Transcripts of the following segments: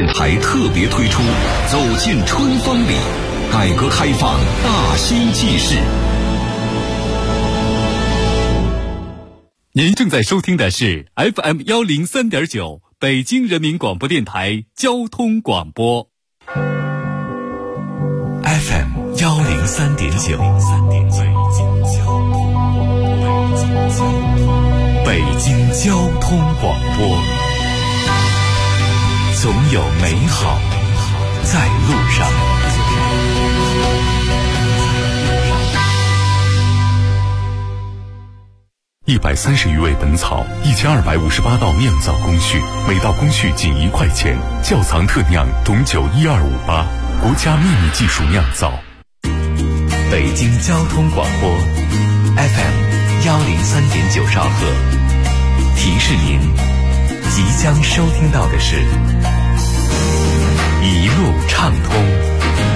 台特别推出《走进春风里》，改革开放大新纪事。 您正在收听的是 FM 103.9北京人民广播电台交通广播。 FM 103.9，北京交通广播，总有美好在路上。130余味本草，1258道酿造工序，每道工序仅1块钱。窖藏特酿董酒12588，国家秘密技术酿造。北京交通广播 FM 103.9兆赫，提示您即将收听到的是一路畅通。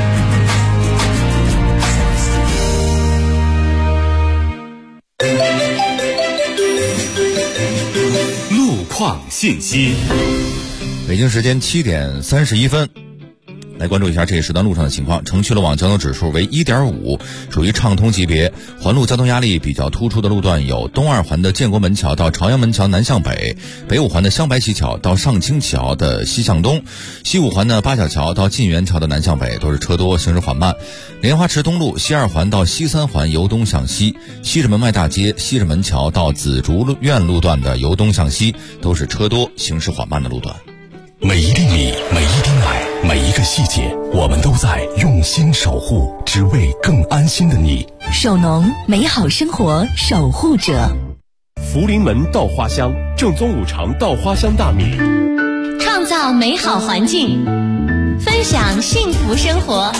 况信息。 北京时间7点31分，来关注一下这一时段路上的情况。城区路网交通指数为 1.5， 属于畅通级别。环路交通压力比较突出的路段有东二环的建国门桥到朝阳门桥南向北，北五环的湘白溪桥到上清桥的西向东，西五环的八角桥到晋源桥的南向北，都是车多行驶缓慢。莲花池东路西二环到西三环由东向西，西直门外大街西直门桥到紫竹院路段的由东向西，都是车多行驶缓慢的路段。 每一粒米，每一滴奶，每一个细节，我们都在用心守护，只为更安心的你。 守农，美好生活守护者。 福临门稻花香，正宗五常稻花香大米， 创造美好环境，分享幸福生活。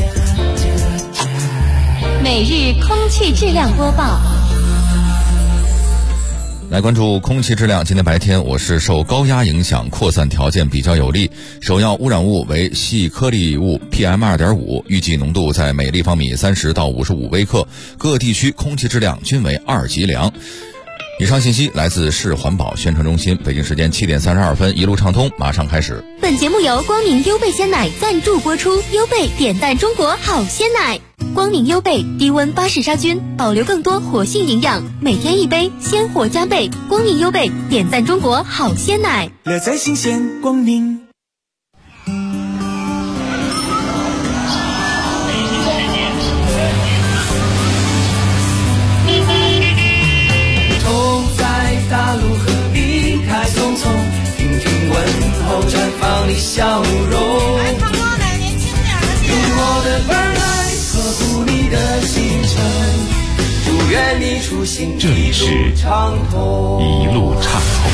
每日空气质量播报。 来关注空气质量。今天白天我市受高压影响，扩散条件比较有利，首要污染物为细颗粒物 PM2.5， 预计浓度在每立方米30到55微克，各地区空气质量均为2级良。以上信息来自市环保宣传中心。北京时间7点32分，一路畅通马上开始。 本节目由光明优贝鲜奶赞助播出，优贝点赞中国好鲜奶。光明优贝低温巴氏杀菌，保留更多活性营养，每天一杯，鲜活加倍。光明优贝点赞中国好鲜奶， 乐在新鲜光明。走在大路何必太匆匆，听听问候绽放你笑容。来胖哥来年轻点的用我的伴来呵护你的行程，祝愿你出行这里是一路畅通。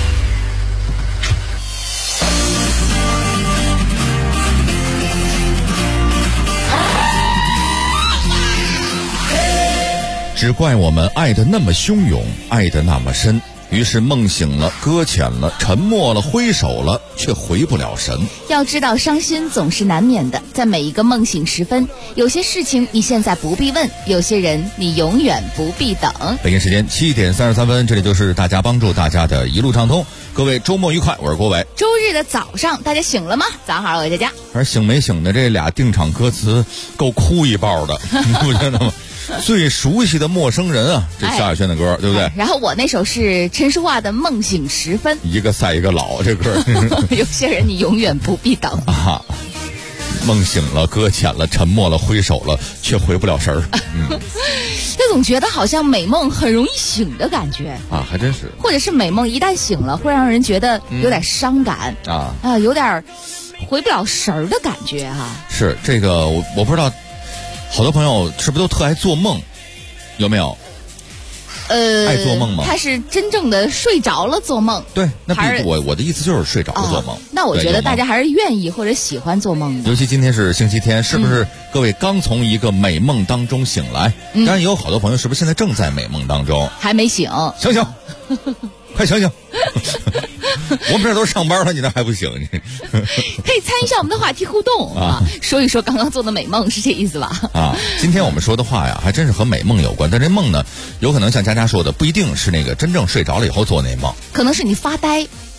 只怪我们爱得那么汹涌，爱得那么深，于是梦醒了，搁浅了，沉默了，挥手了，却回不了神。 要知道伤心总是难免的，在每一个梦醒时分，有些事情你现在不必问，有些人你永远不必等。 北京时间7点33分，这里就是大家帮助大家的一路畅通。各位周末愉快，我是郭伟。 周日的早上大家醒了吗？早上好，我是佳佳。 而醒没醒的这俩定场歌词够哭一包的，你不觉得吗？最熟悉的陌生人啊，这萧亚轩的歌，对不对？ 然后我那首是陈淑桦的《梦醒时分》， 一个赛一个老，这歌有些人你永远不必等啊。梦醒了，搁浅了，沉默了，挥手了，却回不了神儿。 就总觉得好像美梦很容易醒的感觉啊，还真是。 或者是美梦一旦醒了，会让人觉得有点伤感有点回不了神儿的感觉哈。 是这个，我不知道。好多朋友是不是都特爱做梦？有没有？爱做梦吗？ 他是真正的睡着了做梦。 对，那我的意思就是睡着了做梦。 那我觉得大家还是愿意或者喜欢做梦的。 尤其今天是星期天，是不是各位刚从一个美梦当中醒来？当然也有好多朋友是不是现在正在美梦当中？ 还没醒。 醒醒，快醒醒！我们这都上班了，你那还不醒？ 可以参与一下我们的话题互动啊，说一说刚刚做的美梦，是这意思吧？ 啊，今天我们说的话呀，还真是和美梦有关。但这梦呢，有可能像佳佳说的，不一定是那个真正睡着了以后做那梦， 可能是你发呆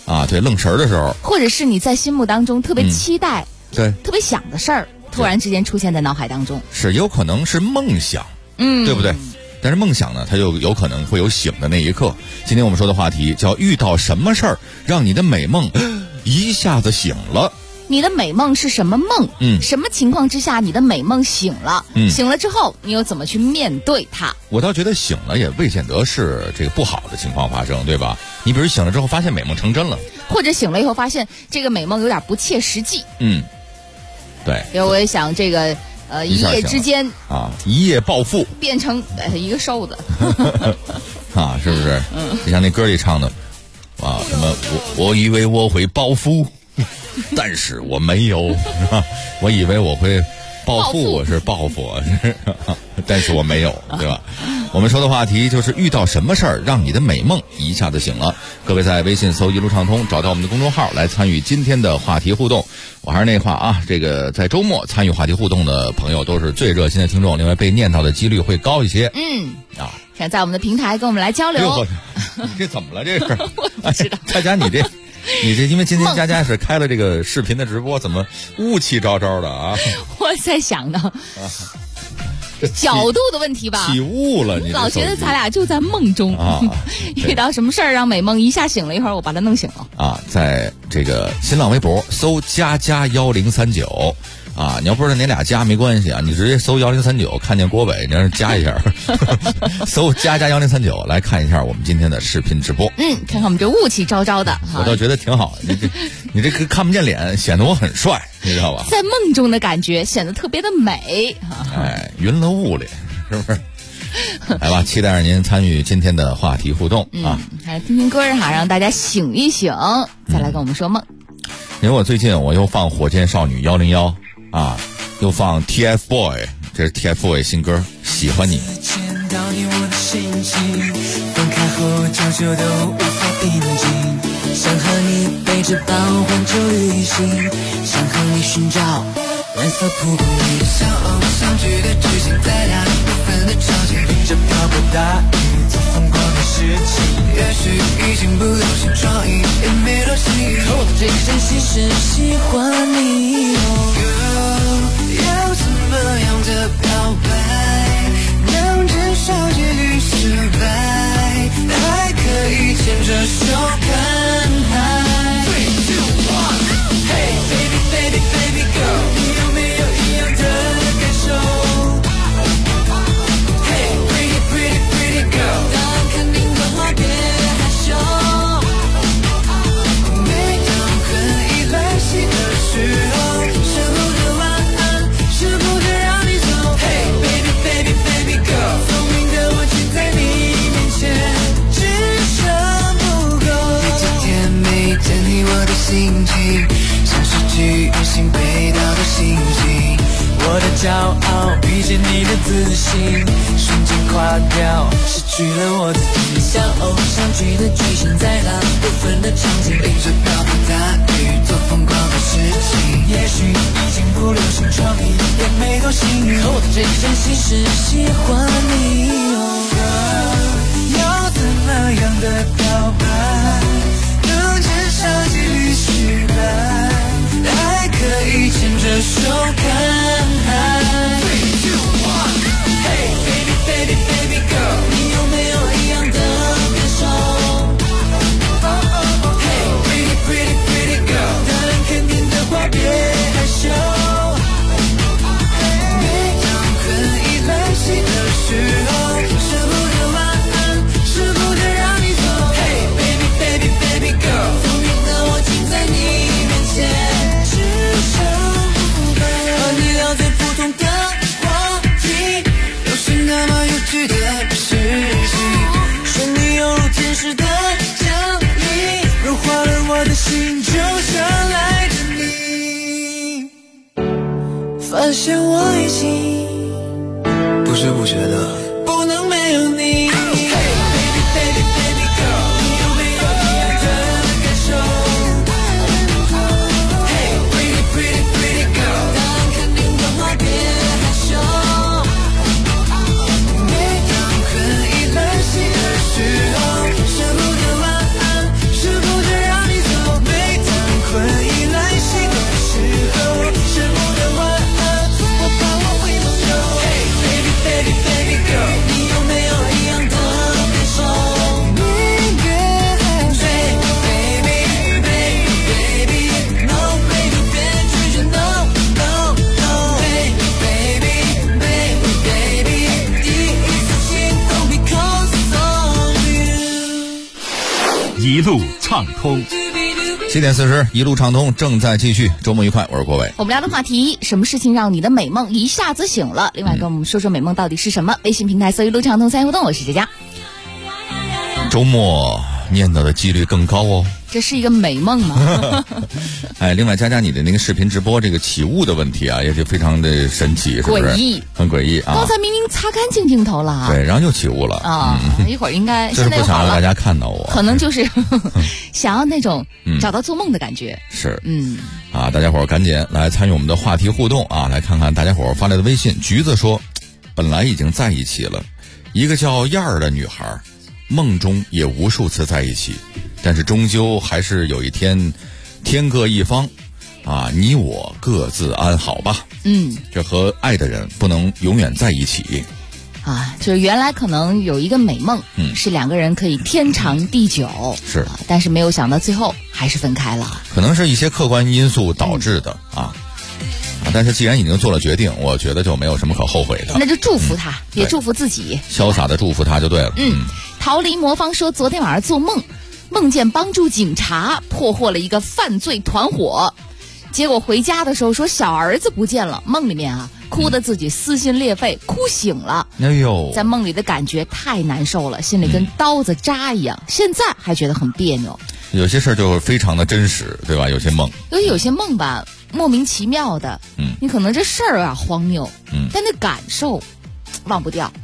啊，对，愣神儿的时候， 或者是你在心目当中特别期待、 对， 特别想的事儿，突然之间出现在脑海当中， 是有可能是梦想，对不对？但是梦想呢，它又有可能会有醒的那一刻。今天我们说的话题叫遇到什么事儿让你的美梦一下子醒了。 你的美梦是什么梦？什么情况之下你的美梦醒了？醒了之后你又怎么去面对它？ 我倒觉得醒了也未见得是这个不好的情况发生，对吧？你比如醒了之后发现美梦成真了， 或者醒了以后发现这个美梦有点不切实际。 对。 因为我也想这个一夜之间啊，一夜暴富变成一个瘦子啊，是不是？就像那歌里唱的啊，什么我以为我会暴富。但是我没有，是吧？我以为我会暴富，我是报复，但是我没有，对吧？我们说的话题就是遇到什么事儿让你的美梦一下子醒了。各位在微信搜一路畅通，找到我们的公众号来参与今天的话题互动。我还是那话啊，这个在周末参与话题互动的朋友都是最热心的听众，另外被念叨的几率会高一些。 想在我们的平台跟我们来交流。 你这怎么了？这是我不知道。 佳佳，你这因为今天佳佳是开了这个视频的直播，怎么雾气昭昭的啊？ 我在想呢，角度的问题吧。 起雾了，你老觉得咱俩就在梦中啊。遇到什么事儿让美梦一下醒了，一会儿我把它弄醒了啊。在这个新浪微博搜佳佳1039。啊，你要不知道哪俩加没关系啊，你直接搜1039，看见郭伟，你让人加一下，搜佳佳1039来看一下我们今天的视频直播。 看看我们这雾气昭昭的， 我倒觉得挺好。你这看不见脸，显得我很帅，你知道吧？ 在梦中的感觉显得特别的美。 云了雾里，是不是？来吧，期待着您参与今天的话题互动啊！ 还听听歌哈，让大家醒一醒，再来跟我们说梦。 因为我最近我又放火箭少女101。啊，又放 TFBOY， 这是 TFBOY 新歌，喜欢你。 见到你我的心情，分开后久久都无法平静，想和你背着包环球旅行，想和你寻找蓝色蒲公英，像偶像剧的剧情，在大部分的场景，淋着瓢泼大雨，做疯狂的事情，也许已经不流行创意，也没多新意，我的这个真心是喜欢你。要怎么样的表白能减少几率失败，还可以牵着手看海。3, 2, 1 Hey baby baby baby girl， 你有没有一样的感受？ Hey pretty pretty pretty girl， 答案肯定的话别害羞，每当很依赖谁的时候，心情像是去远行北岛的星星，我的骄傲遇见你的自信，瞬间垮掉，失去了我自己，像偶像剧的剧情，在大部分的场景，淋着瓢泼大雨，做疯狂的事情，也许已经不流行创意，也没多幸运，我的这个真心是喜欢你。要怎么样的表白能减少几率失败，还可以牵着手看海。3, 2, 1 Hey baby baby baby girl， 你有没有一样的感受？ Hey pretty pretty pretty girl， 答案肯定的话别害羞，每当很依赖谁的时候，舍不得晚安，舍不得让你走。Hey baby baby baby girl，在你面前只剩不败，和你聊最普通的话题，有些那么有趣的事情，是你犹如天使的降临，融化了我的心，就像爱着你，发现我已经不知不觉的不能没有你。舍不得晚安，舍不得让你走。 一路畅通。 7点40，一路畅通正在继续。周末愉快，我是郭伟。 我们聊的话题，什么事情让你的美梦一下子醒了？另外跟我们说说美梦到底是什么？微信平台搜一路畅通参与互动，我是佳佳。 周末念叨的几率更高哦。 这是一个美梦吗？ 哎，另外佳佳，你的那个视频直播这个起雾的问题啊，也是非常的神奇，是不是？ 诡异， 很诡异啊！ 刚才明明擦干净镜头了， 对，然后又起雾了啊！一会儿应该就是不想让大家看到我， 可能就是想要那种找到做梦的感觉。 是，大家伙儿赶紧来参与我们的话题互动啊！来看看大家伙儿发来的微信。橘子说，本来已经在一起了，一个叫燕儿的女孩，梦中也无数次在一起，但是终究还是有一天天各一方啊，你我各自安好吧。这和爱的人不能永远在一起啊，就是原来可能有一个美梦，是两个人可以天长地久， 是， 但是没有想到最后还是分开了， 可能是一些客观因素导致的但是既然已经做了决定，我觉得就没有什么可后悔的。 那就祝福他，也祝福自己， 潇洒的祝福他就对了。 逃离魔方说，昨天晚上做梦，梦见帮助警察破获了一个犯罪团伙，结果回家的时候说小儿子不见了，梦里面哭得自己撕心裂肺，哭醒了。哎呦，在梦里的感觉太难受了，心里跟刀子扎一样，现在还觉得很别扭。 有些事儿就非常的真实，对吧？有些梦吧， 莫名其妙的，你可能这事儿有点荒谬，但那感受忘不掉。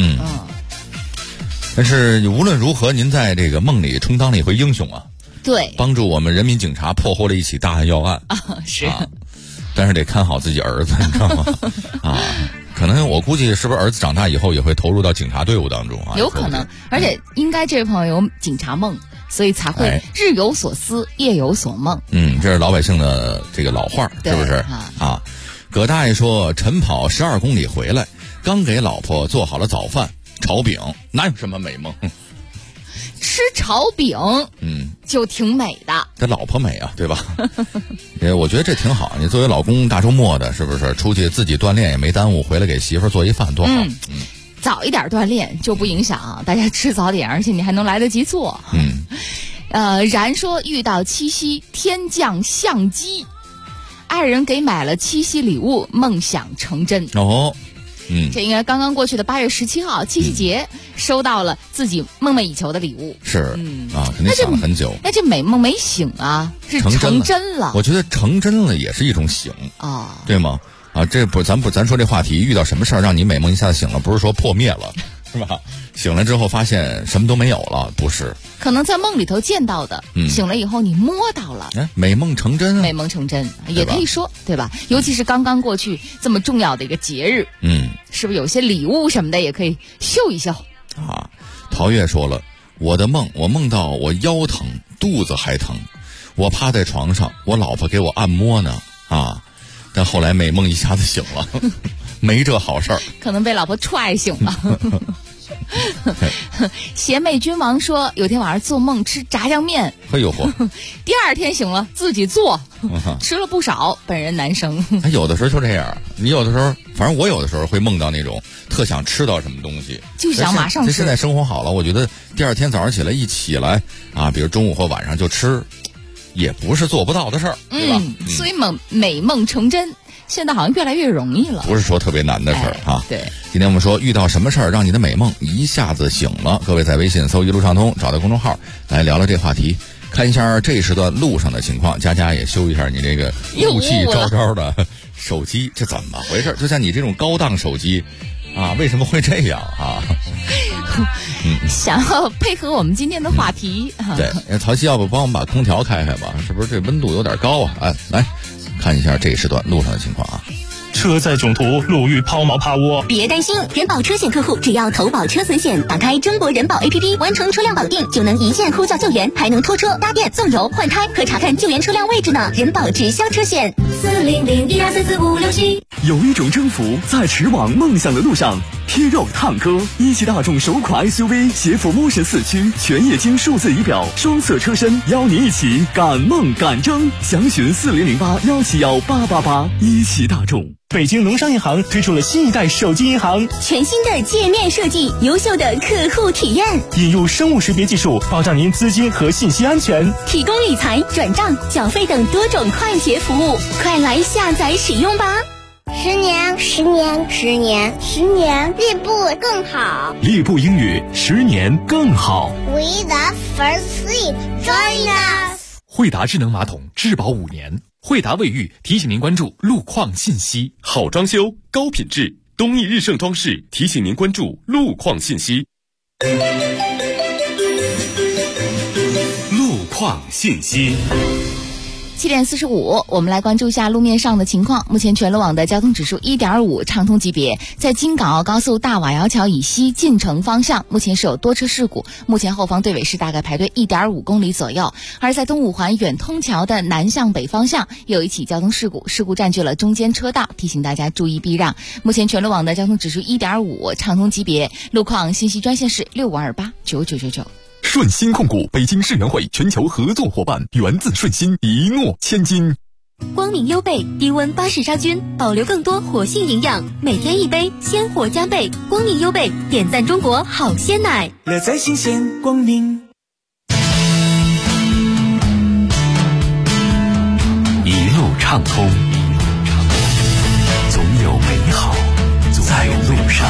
但是无论如何，您在这个梦里充当了一回英雄啊， 对， 帮助我们人民警察破获了一起大案要案是但是得看好自己儿子，你知道吗？可能我估计是不是儿子长大以后也会投入到警察队伍当中有可能，而且应该这位朋友有警察梦，所以才会日有所思，夜有所梦。 这是老百姓的这个老话，是不是葛大爷说，晨跑12公里回来，刚给老婆做好了早饭，炒饼，哪有什么美梦？ 吃炒饼，就挺美的。 这老婆美啊，对吧？我觉得这挺好。你作为老公，大周末的，是不是出去自己锻炼也没耽误，回来给媳妇做一饭多好。 早一点锻炼就不影响大家吃早点，而且你还能来得及做。然说遇到七夕天降相机，爱人给买了七夕礼物，梦想成真。这应该刚刚过去的8月17号七夕节，收到了自己梦寐以求的礼物。是肯定想了很久。那这美梦没醒啊，是成真了。 我觉得成真了也是一种醒对吗？这不咱说这话题，遇到什么事儿让你美梦一下子醒了，不是说破灭了，是吧？醒了之后发现什么都没有了，不是。 可能在梦里头见到的，醒了以后你摸到了， 美梦成真美梦成真也可以说，对吧？尤其是刚刚过去这么重要的一个节日，是不是有些礼物什么的也可以秀一秀陶月说了，我的梦，我梦到我腰疼，肚子还疼，我趴在床上，我老婆给我按摩呢但后来美梦一下子醒了，没这好事儿， 可能被老婆踹醒了。邪魅君王说，有天晚上做梦吃炸酱面，第二天醒了自己做，吃了不少，本人男生。 有的时候就这样，你有的时候，反正我有的时候会梦到那种特想吃到什么东西， 就想马上吃。 现在生活好了，我觉得第二天早上起来比如中午或晚上就吃，也不是做不到的事儿，对吧？ 所以美梦成真现在好像越来越容易了， 不是说特别难的事儿对， 今天我们说遇到什么事儿让你的美梦一下子醒了？各位在微信搜一路畅通，找到公众号来聊聊这话题，看一下这时段路上的情况。佳佳也修一下你这个雾气昭昭的手机，这怎么回事？就像你这种高档手机为什么会这样想要配合我们今天的话题对，曹曦要不帮我们把空调开开吧？是不是这温度有点高来看一下这时段路上的情况车载囧途，路遇抛锚趴窝。 别担心，人保车险客户只要投保车损险，打开中国人保 APP， 完成车辆绑定，就能一键呼叫救援，还能拖车、搭电、送油、换胎和查看救援车辆位置呢。人保直销车险。 400123456 有一种征服在驰往梦想的路上。贴肉烫哥，一汽大众首款 SUV 携辅Motion4驱，全液晶数字仪表，双色车身，邀你一起赶梦赶征。详询4008171888。一汽大众。 北京农商银行推出了新一代手机银行， 全新的界面设计，优秀的客户体验， 引入生物识别技术，保障您资金和信息安全， 提供理财、转账、缴费等多种快捷服务，快来下载使用吧！10年，进步更好。 猎步英语10年更好。 We the first sleep, join us。 惠达智能马桶质保5年。惠达卫浴提醒您关注路况信息。 好装修，高品质，东益日盛装饰提醒您关注路况信息。 路况信息。 7点45，我们来关注一下路面上的情况。目前全路网的交通指数 1.5 畅通级别，在京港澳高速大瓦窑桥以西进城方向，目前是有多车事故，目前后方队尾是大概排队1.5公里左右。而在东五环远通桥的南向北方向，有一起交通事故，事故占据了中间车道，提醒大家注意避让。目前全路网的交通指数 1.5 畅通级别，路况信息专线是65289999。 顺鑫控股北京世园会全球合作伙伴，源自顺鑫，一诺千金。 光明优贝低温巴氏杀菌，保留更多活性营养，每天一杯，鲜活加倍。光明优贝点赞中国好鲜奶， 乐在新鲜光明。 一路畅通，总有美好在路上。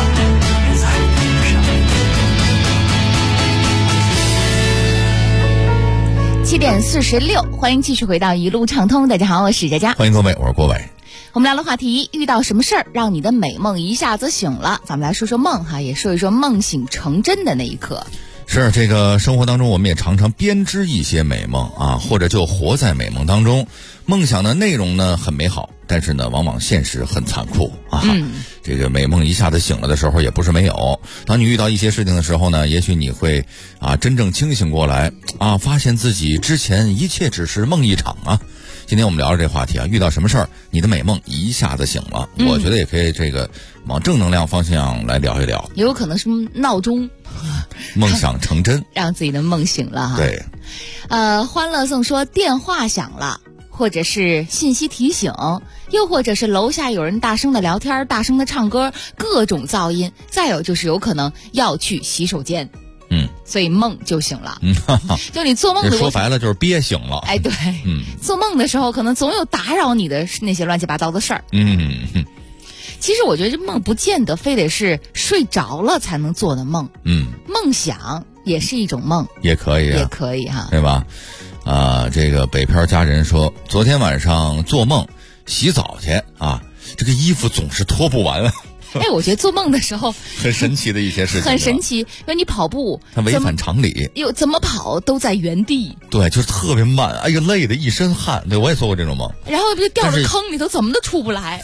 7点46，欢迎继续回到一路畅通。大家好，我是佳佳， 欢迎各位，我是郭伟。 我们聊的话题，遇到什么事儿让你的美梦一下子醒了？咱们来说说梦哈，也说一说梦醒成真的那一刻。 是这个生活当中，我们也常常编织一些美梦啊，或者就活在美梦当中。梦想的内容呢很美好，但是呢往往现实很残酷啊。这个美梦一下子醒了的时候也不是没有。当你遇到一些事情的时候呢，也许你会真正清醒过来啊，发现自己之前一切只是梦一场啊。今天我们聊这话题啊，遇到什么事儿你的美梦一下子醒了，我觉得也可以这个往正能量方向来聊一聊。 也有可能是闹钟梦想成真让自己的梦醒了哈。 对， 欢乐颂说电话响了，或者是信息提醒，又或者是楼下有人大声的聊天，大声的唱歌，各种噪音。再有就是有可能要去洗手间，所以梦就醒了。就你做梦的说白了就是憋醒了。 哎，对，做梦的时候可能总有打扰你的那些乱七八糟的事儿。其实我觉得这梦不见得非得是睡着了才能做的梦。梦想也是一种梦， 也可以， 也可以哈， 对吧？这个北漂家人说，昨天晚上做梦洗澡去啊，这个衣服总是脱不完。 哎，我觉得做梦的时候很神奇的一些事情， 很神奇。因为你跑步， 它违反常理， 怎么跑都在原地。 对，就是特别慢，哎呀，累得一身汗。对，我也做过这种梦。 然后就掉到坑里头，怎么都出不来。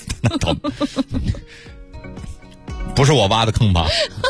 不是我挖的坑吧？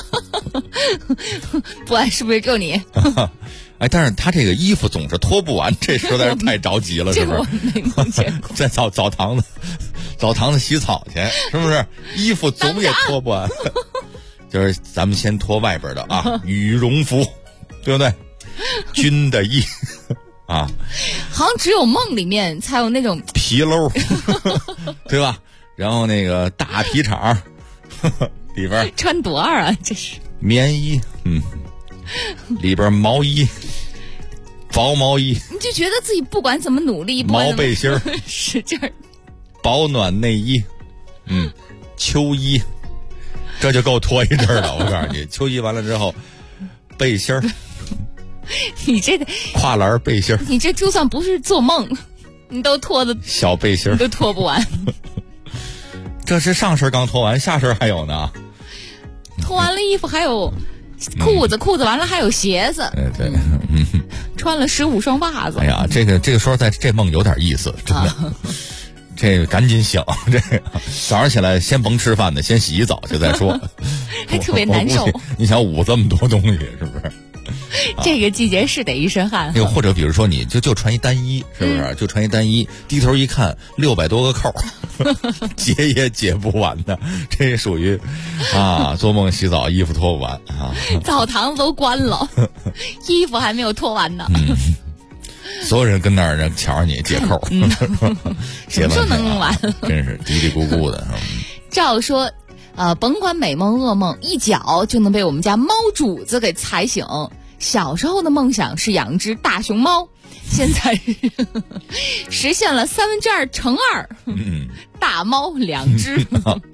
不然是不是就你？ 哎，但是他这个衣服总是脱不完，这实在是太着急了，是不是？ 这我没梦见过。 在澡堂子洗澡去，是不是？衣服总也脱不完。就是咱们先脱外边的啊，羽绒服，对不对？军的衣啊， 好像只有梦里面才有那种皮褛，对吧？然后那个大皮衩里边穿多二啊，这是棉衣，里边毛衣，薄毛衣， 你就觉得自己不管怎么努力， 毛背心儿使劲儿， 保暖内衣，秋衣，这就够脱一阵了。我告诉你，秋衣完了之后，背心儿， 你这跨栏背心儿， 你这就算不是做梦，你都脱的小背心儿， 你都脱不完。 这是上身刚脱完，下身还有呢。 脱完了衣服还有裤子，裤子完了还有鞋子。 对， 穿了15双袜子。 哎呀，这个说实在，这梦有点意思，真的。这个赶紧醒，这个早上起来先甭吃饭的，先洗一澡去再说。 还特别难受。 你想捂这么多东西，是不是？ 这个季节是得一身汗。 又或者比如说你就穿一单衣，是不是？就穿一单衣，低头一看600多个扣，解也解不完的，这属于做梦洗澡衣服脱不完啊， 澡堂子都关了，衣服还没有脱完呢。 所有人跟那儿瞧着你解扣， 什么时候能弄完？ 真是嘀嘀咕咕的。 照说，甭管美梦噩梦，一脚就能被我们家猫主子给踩醒。小时候的梦想是养只大熊猫，现在实现了2/3乘2，大猫2只。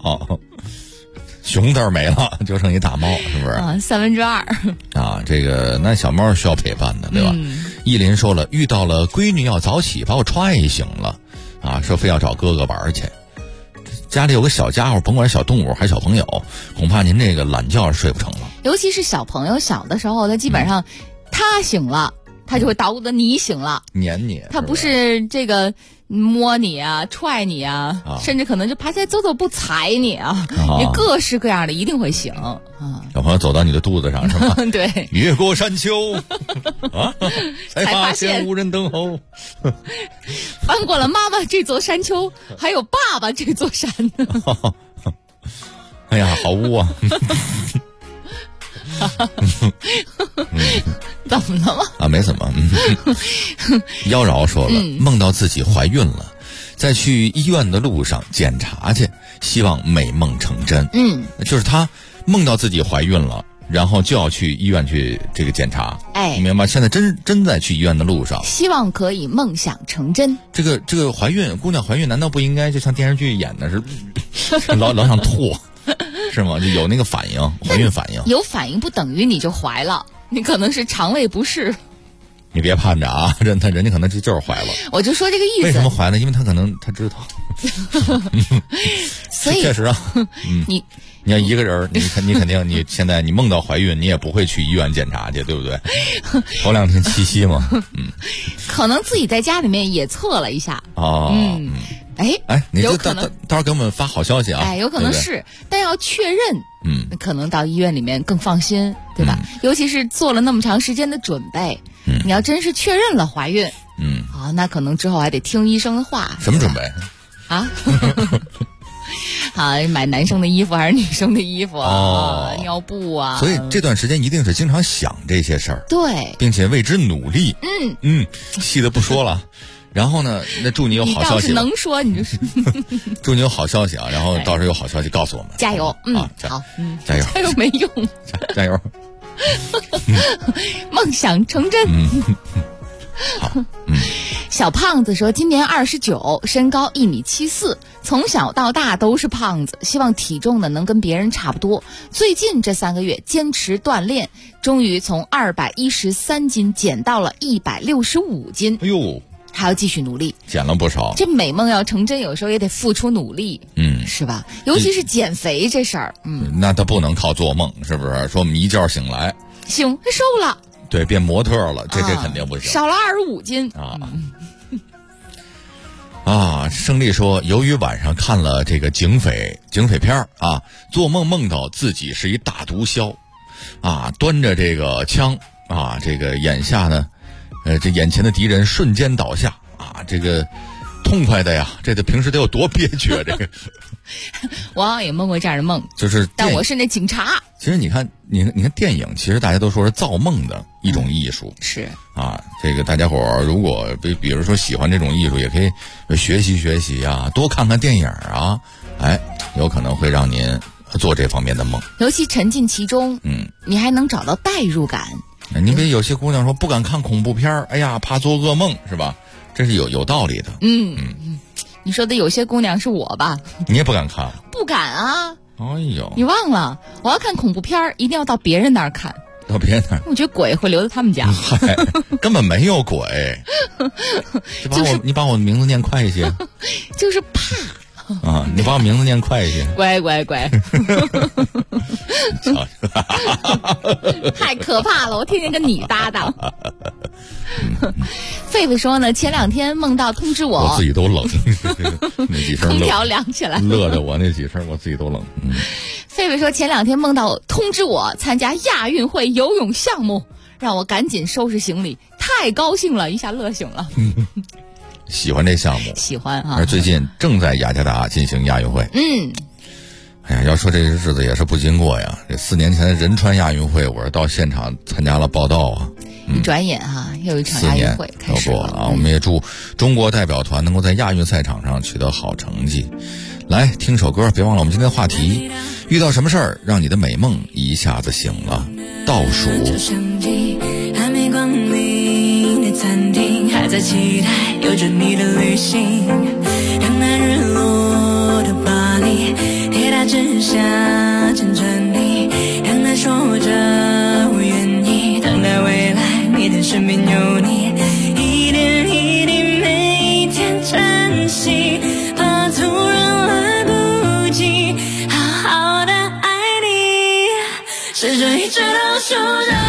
熊字没了，就剩一大猫，是不是 ？2/3 啊，这个那小猫需要陪伴的，对吧？意林说了，遇到了闺女要早起，把我踹醒了，说非要找哥哥玩去。家里有个小家伙，甭管是小动物还是小朋友，恐怕您这个懒觉睡不成了。 尤其是小朋友小的时候，他基本上他醒了，他就会捣鼓的你醒了， 撵你。 他不是这个摸你啊、踹你啊，甚至可能就爬起来走走步踩你啊，你各式各样的一定会醒啊。 小朋友走到你的肚子上是吗？ 对， 越过山丘才发现无人等候， 翻过了妈妈这座山丘，还有爸爸这座山。 哎呀，好污啊！ 怎么了吗？ 没怎么。妖娆说了，梦到自己怀孕了，在去医院的路上检查去，希望美梦成真。就是他梦到自己怀孕了，然后就要去医院去这个检查。你明白？现在真在去医院的路上， 希望可以梦想成真。 这个姑娘怀孕，难道不应该就像电视剧演的是老想吐？是吗？就有那个反应，怀孕反应。 有反应不等于你就怀了，你可能是肠胃不适。 你别盼着啊，人家可能就是怀了。 我就说这个意思。 为什么怀呢？因为他可能他知道。 所以确实啊，你要一个人，你肯定你现在你梦到怀孕，你也不会去医院检查去，对不对？头2天七夕嘛， 可能自己在家里面也测了一下。你就到时候给我们发好消息啊！ 有可能是，但要确认，可能到医院里面更放心，对吧？尤其是做了那么长时间的准备，你要真是确认了怀孕，那可能之后还得听医生的话。 什么准备啊？买男生的衣服还是女生的衣服啊？尿布啊？ 所以这段时间一定是经常想这些事儿， 对， 并且为之努力。细的不说了。然后呢？那祝你有好消息。 你倒是能说，你就是。 祝你有好消息啊！然后到时候有好消息告诉我们。 加油！好， 加油！ 加油没用。 加油！ 梦想成真。 好。 小胖子说，今年29，身高1.74米，从小到大都是胖子，希望体重呢能跟别人差不多。最近这3个月坚持锻炼，终于从213斤减到了165斤。 哎呦！ 还要继续努力， 减了不少。这美梦要成真，有时候也得付出努力，是吧？尤其是减肥这事儿， 那他不能靠做梦，是不是？说我们一觉醒来， 瘦了， 对，变模特了，这肯定不行， 少了25斤胜利说，由于晚上看了这个警匪片做梦梦到自己是一大毒枭，端着这个枪这个眼下呢。这眼前的敌人瞬间倒下这个痛快的呀，这平时得有多憋屈啊！这个， 我好像也梦过这样的梦，但我是那警察。 其实你看电影，其实大家都说是造梦的一种艺术， 是这个大家伙儿如果比如说喜欢这种艺术，也可以学习多看看电影有可能会让您做这方面的梦， 尤其沉浸其中，你还能找到代入感。 你别有些姑娘说不敢看恐怖片，哎呀，怕做噩梦，是吧？这是有道理的。 你说的有些姑娘是我吧？ 你也不敢看？ 不敢啊！ 哎呦， 你忘了，我要看恐怖片一定要到别人那儿看。 到别人那儿？ 我觉得鬼会留在他们家。 根本没有鬼。你把我名字念快一些。 就是怕。 你把我名字念快一些。 乖。太可怕了，我天天跟你搭档。狒狒说呢，前2天梦到通知我自己都冷，那几声空调凉起来， 乐着我那几声我自己都冷。 狒狒说前2天梦到通知我参加亚运会游泳项目， 让我赶紧收拾行李，太高兴了，一下乐醒了。 喜欢这项目， 喜欢啊！ 而最近正在雅加达进行亚运会。哎呀，要说这日子也是不经过呀。这4年前的仁川亚运会，我是到现场参加了报道啊。 一转眼哈，又一场亚运会开始了啊！我们也祝中国代表团能够在亚运赛场上取得好成绩。来听首歌，别忘了我们今天的话题：遇到什么事儿让你的美梦一下子醒了？倒数。 还没光临的餐厅，还在期待有着你的旅行，让那日落的巴黎铁塔之下牵着你，让他说着我愿意等待未来，每天身边有你，一点一滴每一天珍惜，怕突然来不及好好的爱你，试着一直倒数着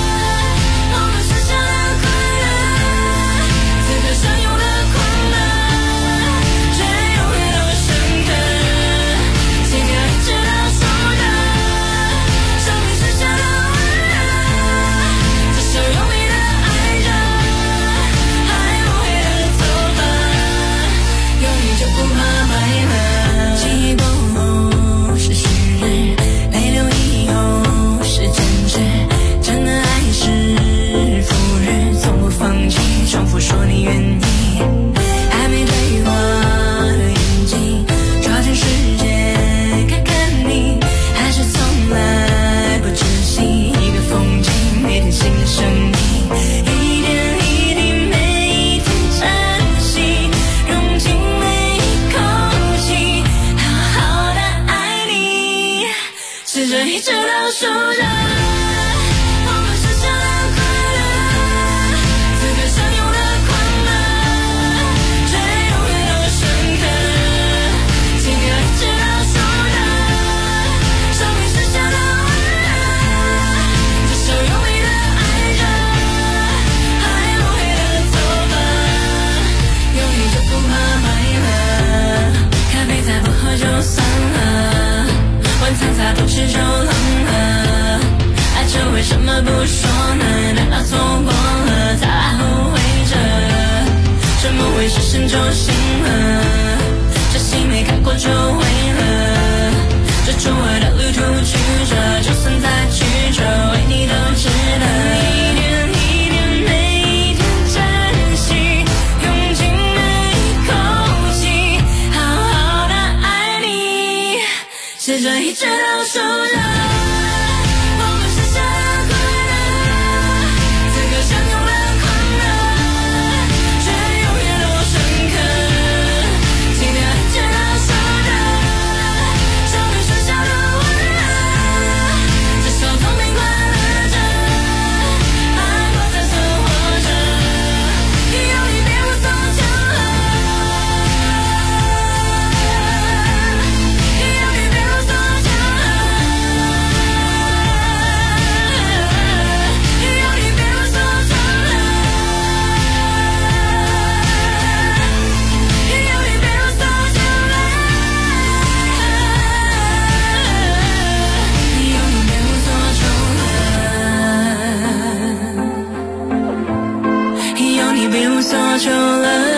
说你愿意，还没对话的眼睛，抓紧时间看看你，还是从来不珍惜一个风景，每天新的生命，一点一滴每一天珍惜，用尽每一口气，好好的爱你，试着一直倒数着就算了，晚餐洒都吃就冷了，爱着为什么不说呢？难道错过了才来后悔着？什么会是神就醒了？这戏没看过就毁了，这出外的旅途曲折，就算再曲折，为你都值得。一点一点每一天珍惜，用尽每一口气，好好的爱你，试着一直倒数着我们剩下的快乐，此刻相拥的快乐，却永远都深刻，今天一直倒数着手里剩下的温热，至少痛并快乐着，爱过才存活着，有你别无所求了，有你别无所求了，有你别无所求了，有你别无所求了，有你别无所求了，有你别无所求了。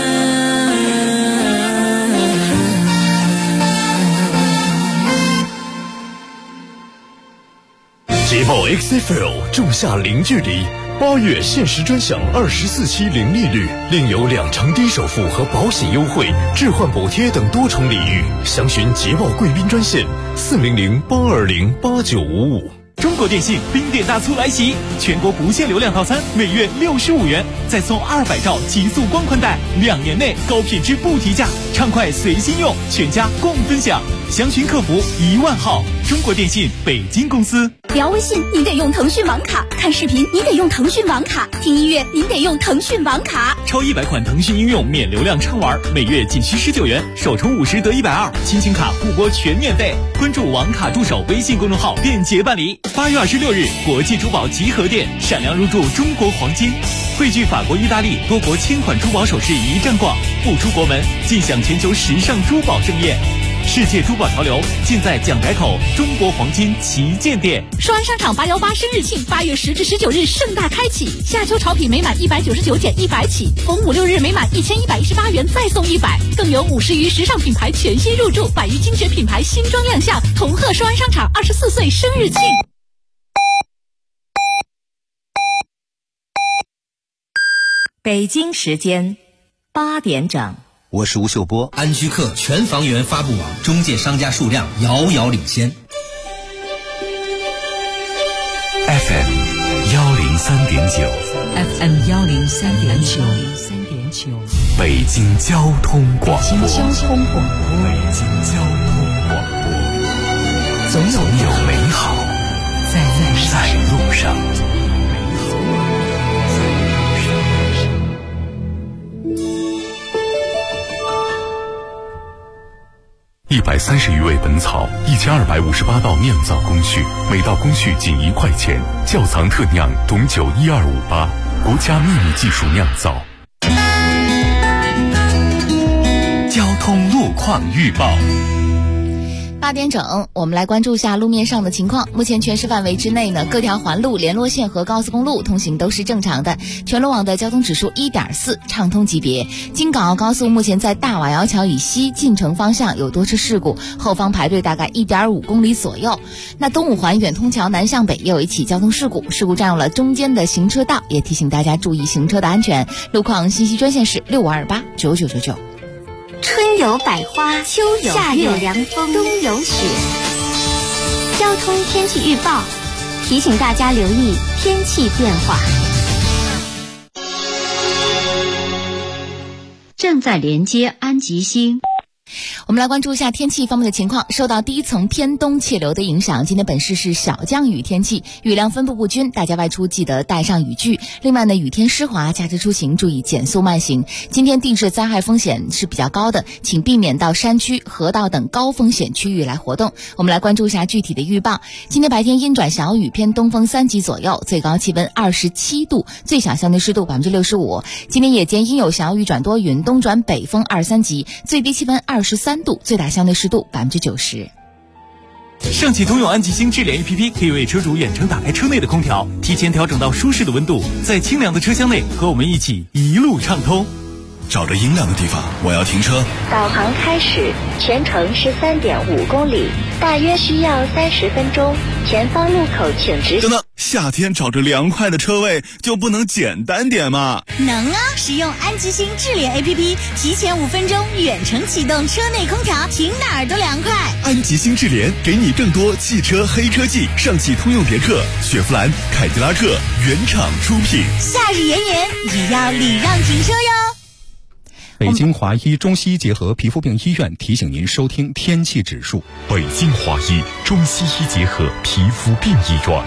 捷豹 XFL 仲夏零距离，8月限时专享24期零利率，另有2成低首付和保险优惠、置换补贴等多重礼遇。详询捷豹贵宾专线400-820-8955。 中国电信冰点大促来袭，全国不限流量套餐每月65元，再送200兆极速光宽带，2年内高品质不提价，畅快随心用，全家共分享。详询客服10000号。中国电信北京公司。 聊微信您得用腾讯网卡，看视频您得用腾讯网卡，听音乐您得用腾讯网卡。 超100款腾讯应用免流量畅玩，每月仅需19元，首充50得120，亲情卡互拨全免费。关注网卡助手微信公众号便捷办理。8月26日，国际珠宝集合店闪亮入驻中国黄金，汇聚法国、意大利多国千款珠宝首饰一站逛，不出国门尽享全球时尚珠宝盛宴。 世界珠宝潮流尽在蒋改口中国黄金旗舰店。 双安商场818生日庆8月10至19日盛大开启，夏秋潮品每满199减100起，逢5、6日每满1118元再送100，更有50余时尚品牌全新入驻，100余精选品牌新装亮相，同贺双安商场24岁生日庆。 北京时间8点整。 我是吴秀波。安居客全房源发布网中介商家数量遥遥领先。 FM 103.9 FM 103.9 北京交通广播。 北京交通广播。 总有美好在路上。130余味本草，1258道酿造工序，每道工序仅1块钱。窖藏特酿董酒12588，国家秘密技术酿造。 交通路况预报。 8点整，我们来关注一下路面上的情况。目前全市范围之内呢，各条环路、联络线和高速公路通行都是正常的。全路网的交通指数1.4，畅通级别。京港澳高速目前在大瓦窑桥以西进城方向有多次事故，后方排队大概1.5公里左右。那东五环远通桥南向北也有一起交通事故，事故占用了中间的行车道，也提醒大家注意行车的安全。路况信息专线是65289999。 春有百花，秋有夏有凉风，冬有雪。交通天气预报提醒大家留意天气变化。 正在连接安吉星。 我们来关注一下天气方面的情况。受到第一层偏东气流的影响，今天本市是小降雨天气，雨量分布不均，大家外出记得带上雨具。另外呢，雨天湿滑，驾车出行注意减速慢行。今天地质灾害风险是比较高的，请避免到山区、河道等高风险区域来活动。我们来关注一下具体的预报。今天白天阴转小雨，偏东风3级左右，最高气温27度，最小相对湿度65%。今天夜间阴有小雨转多云，东转北风2、3级，最低气温23度，最大相对湿度90%。 上汽通用安吉星智联 APP 可以为车主远程打开车内的空调，提前调整到舒适的温度，在清凉的车厢内和我们一起一路畅通。 找着阴凉的地方，我要停车。 导航开始，全程13.5公里，大约需要30分钟。前方路口请直行。 等等，夏天找着凉快的车位就不能简单点吗？ 能啊！使用安吉星智联 APP， 提前5分钟远程启动车内空调，停哪儿都凉快。 安吉星智联给你更多汽车黑科技，上汽通用别克、雪佛兰、凯迪拉克原厂出品。 夏日炎炎，也要礼让停车哟。 北京华医中西医结合皮肤病医院提醒您收听天气指数。 北京华医中西医结合皮肤病医院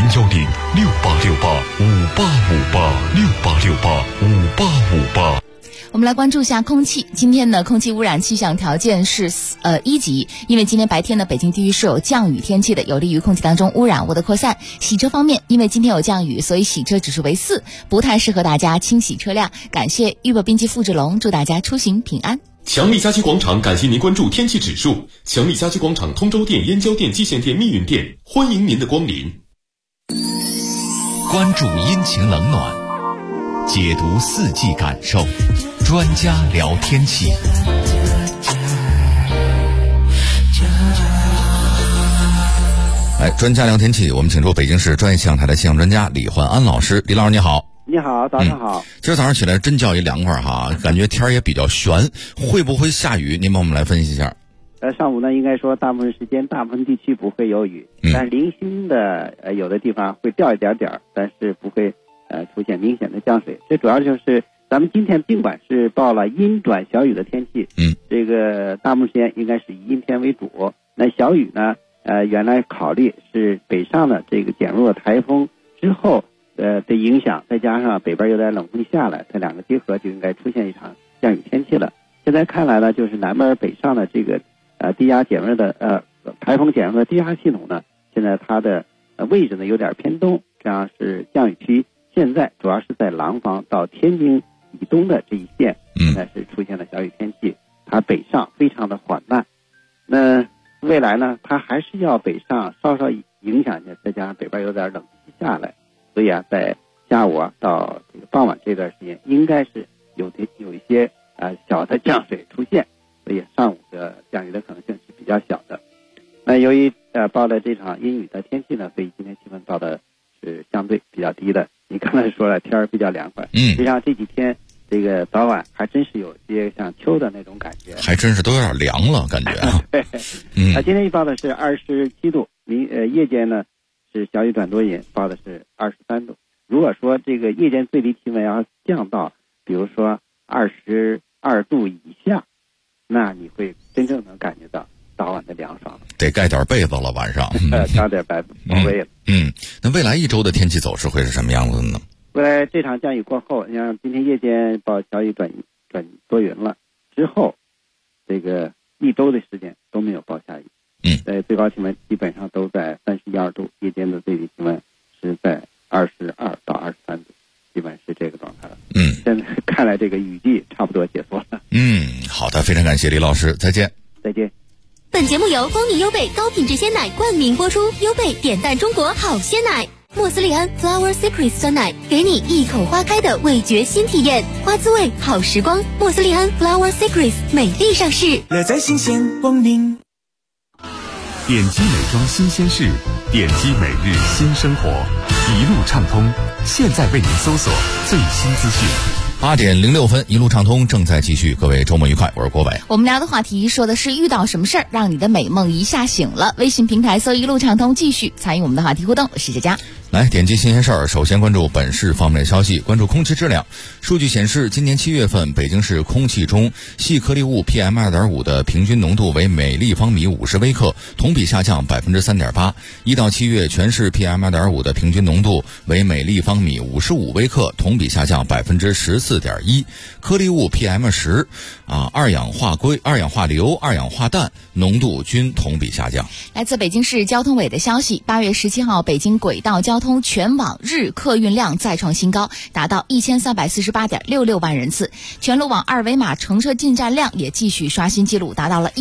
，0106868585868685858。 我们来关注一下空气。今天呢，空气污染气象条件是1级，因为今天白天呢，北京地区是有降雨天气的，有利于空气当中污染物的扩散。洗车方面，因为今天有降雨，所以洗车指数为4，不太适合大家清洗车辆。感谢预报编辑付志龙，祝大家出行平安。 强力家居广场感谢您关注天气指数。强力家居广场通州店、燕郊店、蓟县店、密云店，欢迎您的光临。 关注阴晴冷暖，解读四季感受，专家聊天气。 专家聊天气，我们请出北京市专业气象台的气象专家李焕安老师。李老师你好。 你好，早上好。 今儿早上起来真叫一凉快哈，感觉天儿也比较悬，会不会下雨？您帮我们来分析一下。 上午呢，应该说大部分时间大部分地区不会有雨，但是零星的有的地方会掉一点点，但是不会出现明显的降水。这主要就是咱们今天尽管是报了阴转小雨的天气，这个大部分时间应该是以阴天为主。那小雨呢，原来考虑是北上的这个减弱台风之后的影响，再加上北边有点冷空下来，这两个结合就应该出现一场降雨天气了。现在看来呢，就是南边北上的这个低压减弱的台风减弱的低压系统呢，现在它的位置呢有点偏东，这样是降雨区。现在主要是在廊坊到天津以东的这一线，现在是出现了小雨天气，它北上非常的缓慢。 那未来呢，它还是要北上稍稍影响一下，再加上北边有点冷气下来，所以在下午到这个傍晚这段时间，应该是有一些小的降水出现，所以上午的降雨的可能性是比较小的。那由于报了这场阴雨的天气呢，所以今天气温报的是相对比较低的。你刚才说了天儿比较凉快，实际上这几天这个早晚还真是有些像秋的那种感觉， 还真是都有点凉了感觉啊。 对，今天预报的是27度，夜间呢是小雨转多云，报的是23度。如果说这个夜间最低气温要降到比如说22度以下，那你会真正能感觉到早晚的凉爽了， 得盖点被子了晚上， 加点薄被了。 那未来一周的天气走势会是什么样子呢？ 未来这场降雨过后，你像今天夜间报小雨转多云了之后，这个一周的时间都没有报下雨。最高气温基本上都在31、2度，夜间的最低气温是在22到23度，基本是这个状态了。现在看来这个雨季差不多结束了。 好的，非常感谢李老师，再见。 再见。 本节目由光明优贝高品质鲜奶冠名播出，优贝点赞中国好鲜奶，莫斯利安 Flower Secret 酸奶，给你一口花开的味觉新体验，花滋味好时光。莫斯利安 Flower Secret 美丽上市， 乐在新鲜光明。 点击美妆新鲜事，点击每日新生活，一路畅通，现在为您搜索最新资讯。 8点06分，一路畅通正在继续，各位周末愉快，我是郭伟。 我们聊的话题说的是遇到什么事儿让你的美梦一下醒了？微信平台搜一路畅通，继续参与我们的话题互动。我是佳佳。 来点击新鲜事儿，首先关注本市方面的消息。关注空气质量数据显示，今年7月份北京市空气中细颗粒物 PM2.5 的平均浓度为每立方米50微克，同比下降 3.8%。1到7月全市 PM2.5 的平均浓度为每立方米55微克，同比下降 14.1%。颗粒物 PM10、二氧化硅、二氧化硫、二氧化氮浓度均同比下降。 来自北京市交通委的消息，8月17号，北京轨道交通全网日客运量再创新高，达到1348.66万人次，全路网二维码乘车进站量也继续刷新纪录，达到了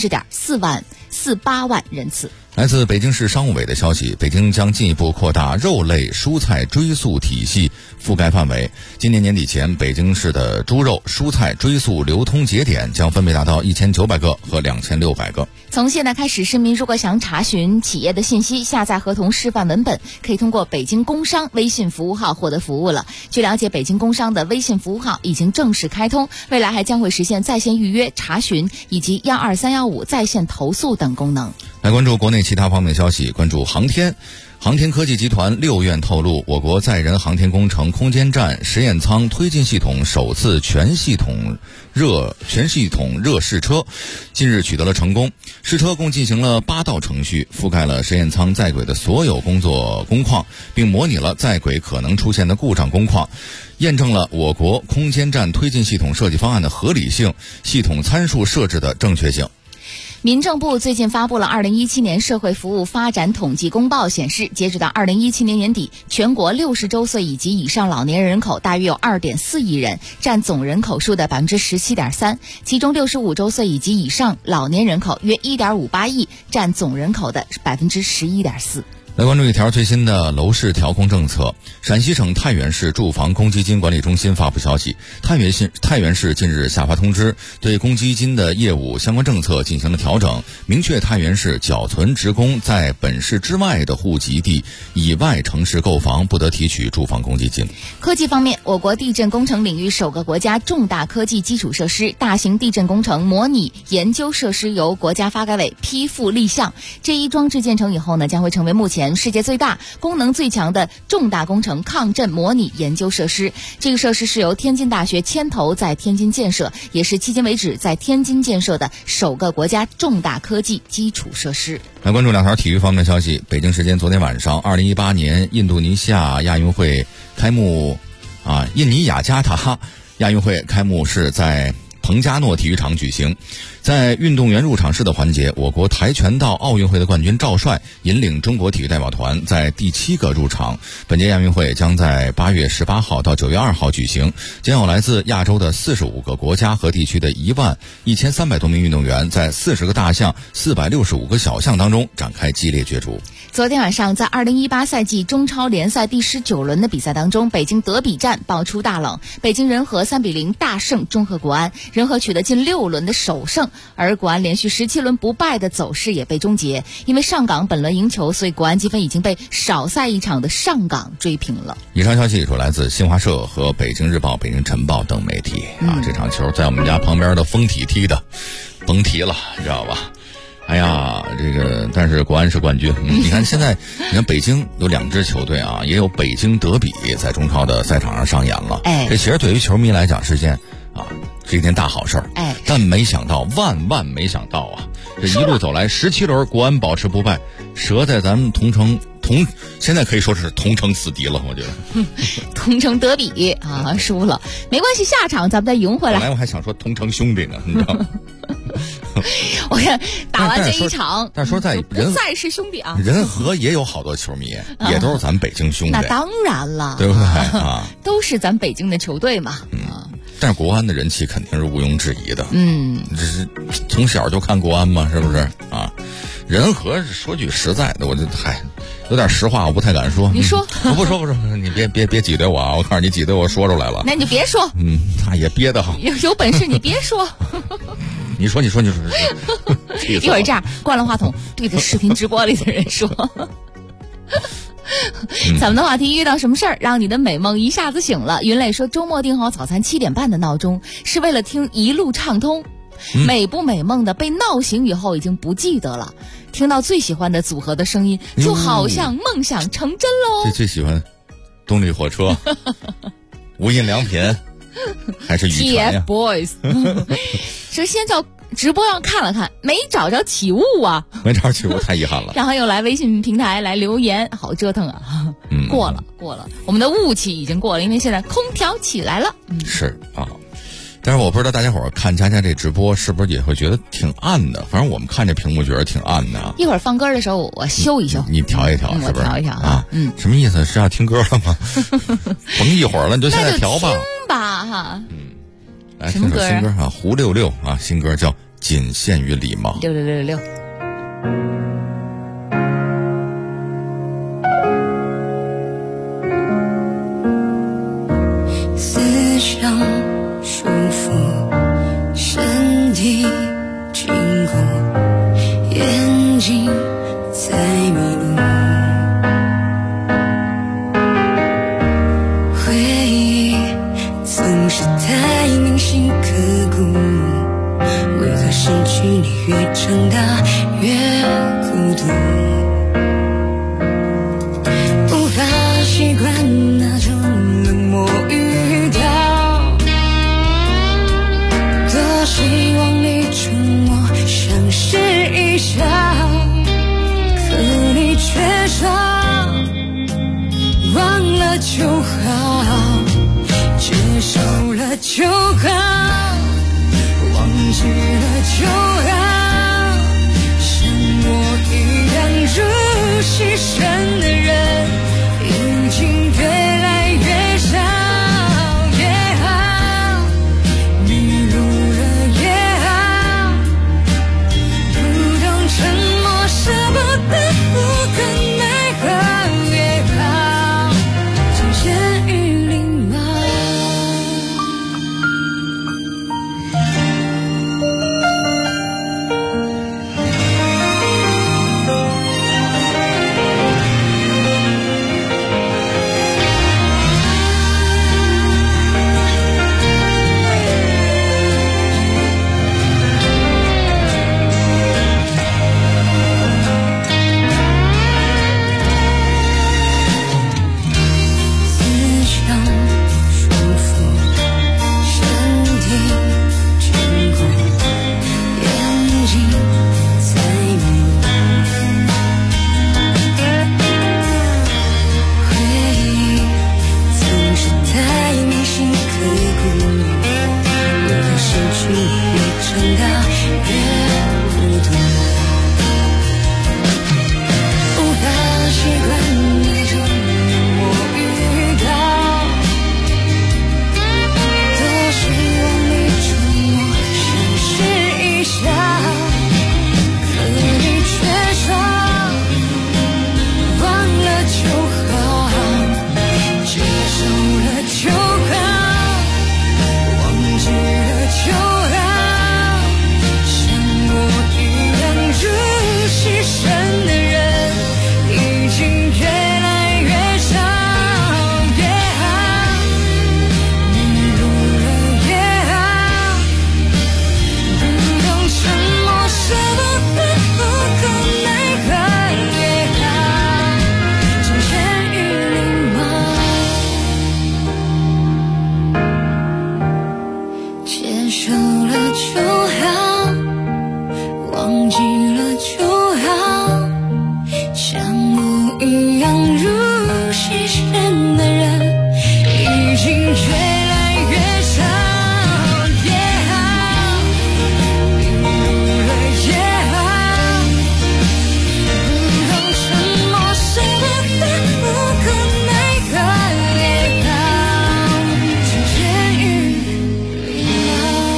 130.48万人次。 来自北京市商务委的消息，北京将进一步扩大肉类蔬菜追溯体系覆盖范围。今年年底前，北京市的猪肉、蔬菜追溯流通节点将分别达到1900个和2600个。 从现在开始，市民如果想查询企业的信息、下载合同示范文本，可以通过北京工商微信服务号获得服务了。据了解，北京工商的微信服务号已经正式开通，未来还将会实现在线预约、查询以及12315在线投诉等功能。 来关注国内其他方面的消息，关注航天科技集团6院透露，我国载人航天工程空间站实验舱推进系统首次全系统热试车近日取得了成功。试车共进行了8道程序，覆盖了实验舱在轨的所有工作工况，并模拟了在轨可能出现的故障工况，验证了我国空间站推进系统设计方案的合理性、系统参数设置的正确性。 民政部最近发布了2017年社会服务发展统计公报，显示，截止到2017年年底，全国60周岁以及以上老年人口大约有2.4亿人，占总人口数的17.3%，其中65周岁以及以上老年人口约1.58亿，占总人口的11.4%。 来关注一条最新的楼市调控政策。陕西省太原市住房公积金管理中心发布消息，太原市近日下发通知，对公积金的业务相关政策进行了调整，明确太原市缴存职工在本市之外的户籍地以外城市购房不得提取住房公积金。 科技方面，我国地震工程领域首个国家重大科技基础设施大型地震工程模拟研究设施由国家发改委批复立项。这一装置建成以后呢，将会成为目前世界最大、功能最强的重大工程抗震模拟研究设施。这个设施是由天津大学牵头在天津建设，也是迄今为止在天津建设的首个国家重大科技基础设施。 来关注2条体育方面的消息。北京时间昨天晚上，2018年印度尼西亚亚运会开幕，印尼雅加达亚运会开幕式在彭加诺体育场举行。在运动员入场式的环节，我国跆拳道奥运会的冠军赵帅引领中国体育代表团在第7个入场。本届亚运会将在8月18号到9月2号举行，将有来自亚洲的45个国家和地区的11300多名运动员在40个大项、465个小项当中展开激烈角逐。 昨天晚上，在2018赛季中超联赛第19轮的比赛当中，北京德比战爆出大冷，北京人和3-0大胜中赫国安，人和取得近6轮的首胜，而国安连续17轮不败的走势也被终结。因为上港本轮赢球，所以国安积分已经被少赛一场的上港追平了。 以上消息说来自新华社和北京日报、北京晨报等媒体这场球在我们家旁边的丰体踢的，甭提了，你知道吧？哎呀，但是国安是冠军。你看现在，你看北京有2支球队啊，也有北京德比在中超的赛场上上演了。这其实对于球迷来讲是一件大好事儿。但没想到，万没想到啊，这一路走来17轮，国安保持不败，折在咱们现在可以说是同城死敌了，我觉得。 同城德比输了，没关系，下场咱们再赢回来。 本来我还想说同城兄弟呢，你知道吗？ 我看打完这一场， 但说在不再是兄弟啊。 人和也有好多球迷，也都是咱北京兄弟。 那当然了， 对不对啊？ 都是咱北京的球队嘛。 但是国安的人气肯定是毋庸置疑的。这是从小就看国安嘛，是不是啊？人和说句实在的，我就有点实话，我不太敢说。 你说？ 我不说，你别挤兑我啊！我告诉你，挤兑我说出来了。 那你就别说。 他也憋得好。 有本事你别说。 你说。一会儿这样，关了话筒，对着视频直播里的人说。咱们的话题，遇到什么事儿让你的美梦一下子醒了？云磊说，周末定好早餐7点半的闹钟，是为了听一路畅通。美不美梦的被闹醒以后已经不记得了，听到最喜欢的组合的声音，就好像梦想成真喽。 最喜欢动力火车、无印良品还是雨船呀 TFBOYS 说先叫直播上看了看，没找着起雾啊， 没找着起雾，太遗憾了。 然后又来微信平台来留言，好折腾啊。过了，我们的雾气已经过了，因为现在空调起来了。 是啊。但是我不知道大家伙儿看佳佳这直播是不是也会觉得挺暗的，反正我们看这屏幕觉得挺暗的。一会儿放歌的时候我修一修， 你调一调，是不是？ 我调一调啊。 什么意思？是要听歌了吗？甭一会儿了，你就现在调吧。 那就听吧哈。 来听首新歌啊，胡六六啊，新歌叫《仅限于礼貌》。 66666。 思想束缚，身体经过，眼睛在迷路，回忆总是太铭心刻骨，为何失去你越长大越孤独，无法习惯那种冷漠语调，多希望你沉默相视一笑，可你却说忘了就好，接受了就好，忘记了就好，像我一样如牺牲的人已经越来越少，也好，迷路了也好，不懂沉默舍不得无可奈何也好，仅限于礼貌。 忘记了就好，像我一样如戏神的人已经越来越少，也好，明了也好，不用沉默谁的无可奈何也好，从监狱里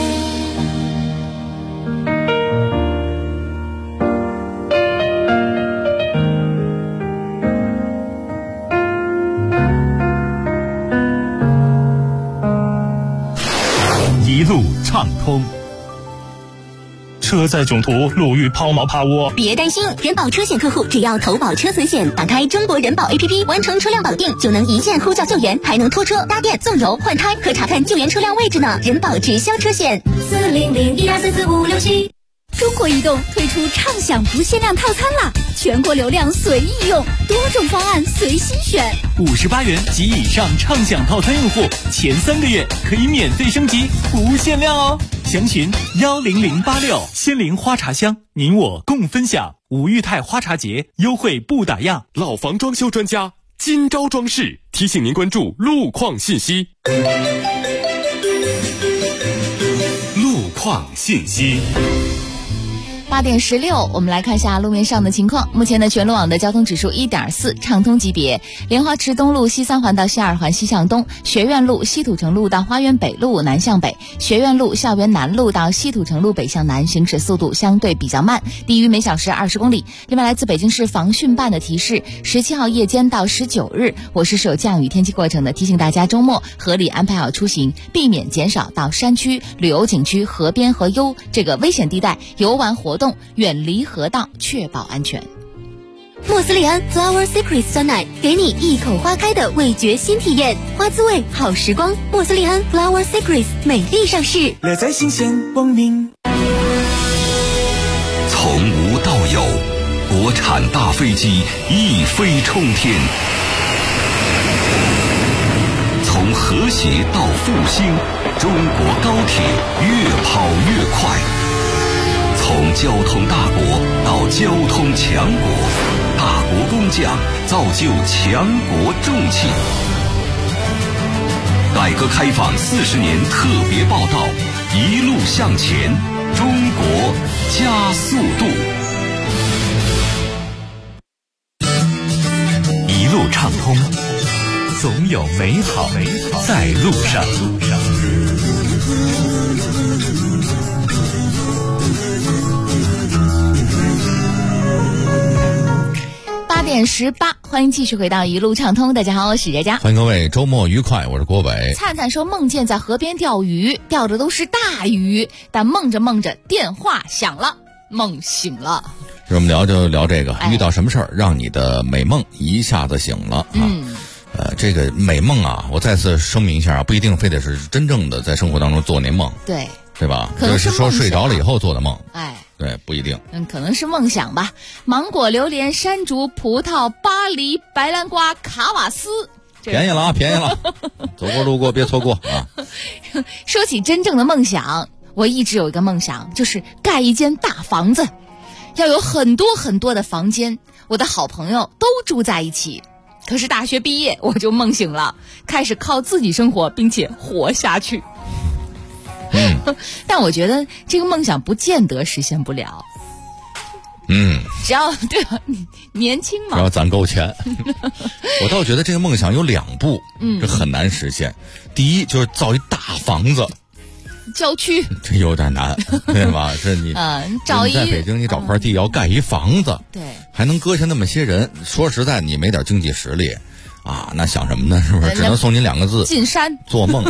一路畅通。车载囧途，路遇抛锚趴窝。 别担心，人保车险客户只要投保车损险，打开中国人保 APP， 完成车辆绑定，就能一键呼叫救援，还能拖车、搭电、送油、换胎，可查看救援车辆位置呢。人保直销车险，40012444567。 中国移动推出畅享不限量套餐啦，全国流量随意用，多种方案随心选。 58元及以上畅享套餐用户，前3个月可以免费升级，不限量哦。详询10086。仙灵花茶香，您我共分享。五裕泰花茶节优惠不打烊。 老房装修专家金招装饰提醒您关注路况信息。路况信息。 8点16，我们来看一下路面上的情况。目前的全路网的交通指数1.4，畅通级别。莲花池东路西3环到西2环西向东，学院路西土城路到花园北路南向北，学院路校园南路到西土城路北向南，行驶速度相对比较慢，低于每小时20公里。另外，来自北京市防汛办的提示：17号夜间到19日，我市是有降雨天气过程的，提醒大家周末合理安排好出行，避免减少到山区、旅游景区、河边和这个危险地带游玩活动，远离河道，确保安全。 莫斯利安 Flower Secret 酸奶，给你一口花开的味觉新体验，花滋味好时光。莫斯利安 Flower Secret 美丽上市， 乐在新鲜光明。 从无到有，国产大飞机一飞冲天；从和谐到复兴，中国高铁越跑越快。从交通大国到交通强国，大国工匠造就强国重器。改革开放40年特别报道，一路向前，中国加速度。 一路畅通，总有美好在路上。 8点18，欢迎继续回到一路畅通。大家好，我是佳佳， 欢迎各位周末愉快，我是郭伟。 灿灿说梦见在河边钓鱼，钓的都是大鱼，但梦着梦着电话响了，梦醒了。 我们聊这个，遇到什么事儿让你的美梦一下子醒了啊？这个美梦啊，我再次声明一下啊，不一定非得是真正的在生活当中做那梦，对吧？ 可能是说睡着了以后做的梦，对，不一定。 可能是梦想吧。芒果、榴莲、山竹、葡萄、巴黎、白兰瓜、卡瓦斯， 便宜了啊，便宜了！走过路过别错过啊！ 说起真正的梦想，我一直有一个梦想，就是盖一间大房子，要有很多很多的房间，我的好朋友都住在一起。可是大学毕业我就梦醒了，开始靠自己生活，并且活下去。但我觉得这个梦想不见得实现不了。只要对吧，年轻嘛， 只要攒够钱。我倒觉得这个梦想有2步，这很难实现。第一就是造一大房子， 郊区这有点难，对吧？这你找在北京，你找块地要盖一房子， 对， 还能搁下那么些人。说实在，你没点经济实力啊，那想什么呢？是不是？只能送您2个字： 进山。 做梦。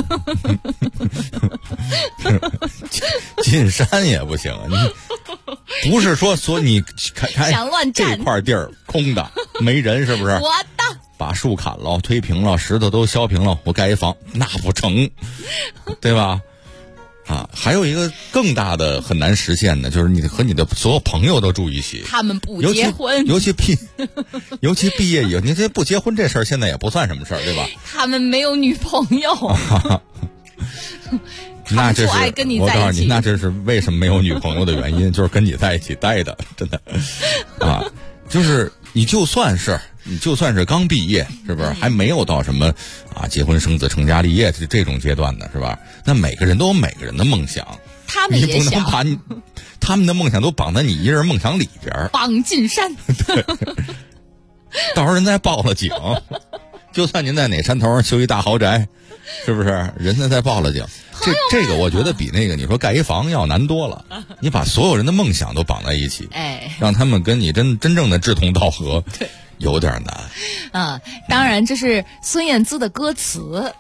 进山也不行，你不是说你看想乱站这块地儿空的没人，是不是？ 我的把树砍了，推平了，石头都削平了，我盖一房，那不成，对吧？还有一个更大的很难实现的，就是你和你的所有朋友都住一起， 他们不结婚， 尤其毕业以后，你这不结婚这事儿现在也不算什么事儿，对吧？ 他们没有女朋友。 他们就爱跟你在一起。 我告诉你，那这是为什么没有女朋友的原因，就是跟你在一起待的，真的啊，就是你就算是刚毕业，是不是还没有到什么啊结婚生子成家立业这种阶段呢，是吧？那每个人都有每个人的梦想， 他们也想， 你不能把他们的梦想都绑在你一人梦想里边， 绑进山。 对，到时候人再报了警，就算您在哪山头上修一大豪宅，是不是？人家再报了警，这个我觉得比那个你说盖一房要难多了。你把所有人的梦想都绑在一起，让他们跟你真正的志同道合，有点难。 当然这是孙燕姿的歌词。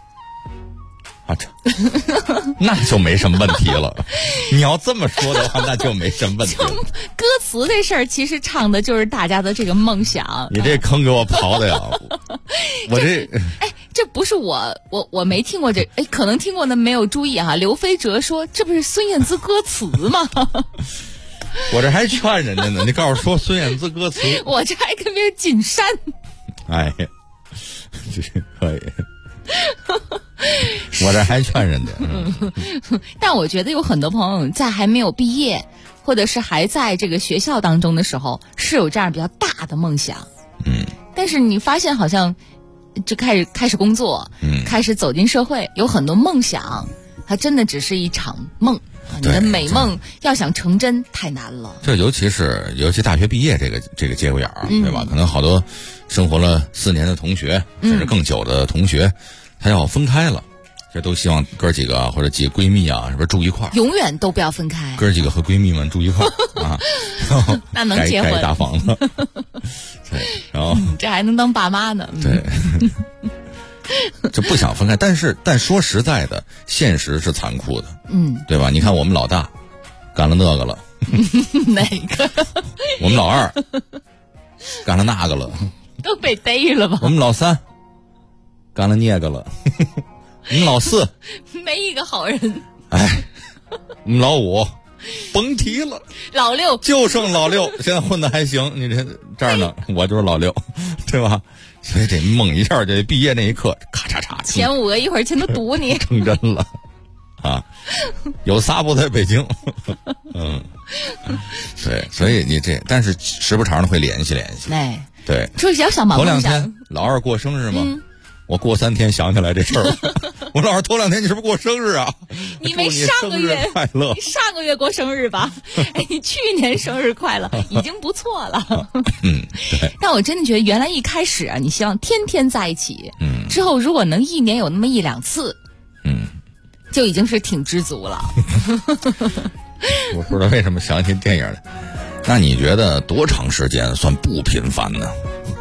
那就没什么问题了。你要这么说的话，那就没什么问题了。 歌词这事儿其实唱的就是大家的这个梦想。 你这坑给我刨的呀！我这不是我没听过这，可能听过的没有注意啊。刘飞哲说这不是孙燕姿歌词吗？ 我这还劝人家呢，你告诉说孙燕姿歌词， 我这还跟别人进山。 哎呀，这可以。我这还劝人家。 但我觉得有很多朋友在还没有毕业，或者是还在这个学校当中的时候，是有这样比较大的梦想。但是你发现好像就开始工作，开始走进社会，有很多梦想，它真的只是一场梦。你的美梦要想成真太难了。 这尤其大学毕业这个节骨眼儿，对吧？可能好多生活了4年的同学，甚至更久的同学，他要分开了，这都希望哥几个或者几个闺蜜啊，是不是住一块儿？ 永远都不要分开。 哥几个和闺蜜们住一块儿啊， 那能结婚？ 盖大房子，对，然后这还能当爸妈呢。 对。就不想分开，但说实在的，现实是残酷的，对吧？你看我们老大干了那个了， 哪个？ 我们老二干了那个了， 都被逮了吧？ 我们老三干了那个了，我们老四没一个好人。 哎，我们老五甭提了， 老六就剩老六，现在混得还行。你这儿呢，我就是老六，对吧？所以这梦一下，这毕业那一刻，咔嚓嚓， 前5个一会儿全都堵你， 成真了啊！有仨不在北京，对，所以你但是时不常的会联系。 哎， 对， 说想把头2天老二过生日吗？我过3天想起来这事儿了。我老二头2天你是不是过生日啊？ 你没上个月快乐， 你上个月过生日吧？你去年生日快乐已经不错了。 对。 但我真的觉得原来一开始啊，你希望天天在一起，之后如果能1年有那么1、2次，就已经是挺知足了。 我不知道为什么想起电影来。那你觉得多长时间算不频繁呢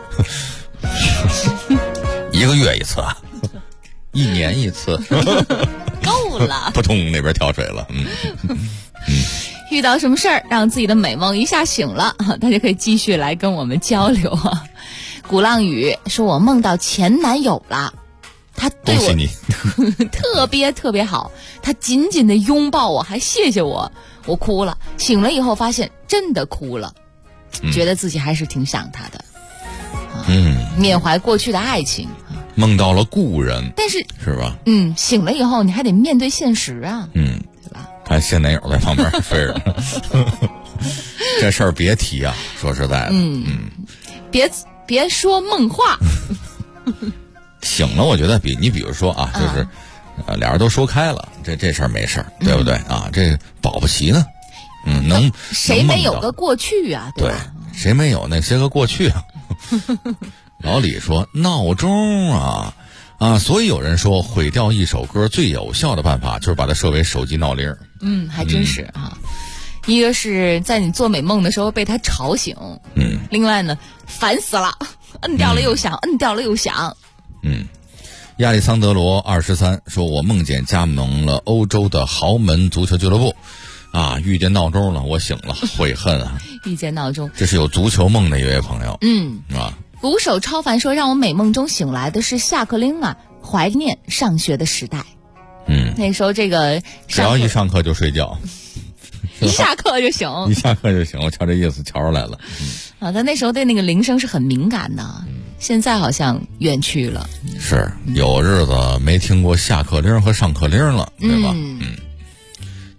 ？1个月1次，1年1次， 够了。 扑通，那边跳水了。 遇到什么事儿让自己的美梦一下醒了，大家可以继续来跟我们交流啊。鼓浪屿说：“我梦到前男友了，他对我特别特别好，他紧紧的拥抱我，还谢谢我，我哭了。醒了以后发现真的哭了，觉得自己还是挺想他的。缅怀过去的爱情。” 梦到了故人， 但是吧？ 醒了以后你还得面对现实啊，对吧？ 看现男友在旁边睡着，这事儿别提啊！说实在的， 别说梦话。 醒了，我觉得比如说啊，就是俩人都说开了，这事儿没事儿，对不对啊？这保不齐呢， 谁没有个过去啊？对吧？ 谁没有那些个过去啊？老李说闹钟啊，所以有人说毁掉一首歌最有效的办法就是把它设为手机闹铃。 还真是啊。一个是在你做美梦的时候被他吵醒，另外呢，烦死了，摁掉了又响，摁掉了又响。 亚历桑德罗23说，我梦见加盟了欧洲的豪门足球俱乐部，遇见闹钟了，我醒了，悔恨啊！ 遇见闹钟， 这是有足球梦的一位朋友。 鼓手超凡说，让我美梦中醒来的是下课铃啊，怀念上学的时代。那时候这个只要一上课就睡觉， 一下课就醒， 一下课就醒，我瞧这意思瞧出来了。 他那时候对那个铃声是很敏感的，现在好像远去了。 是有日子没听过下课铃和上课铃了，对吧？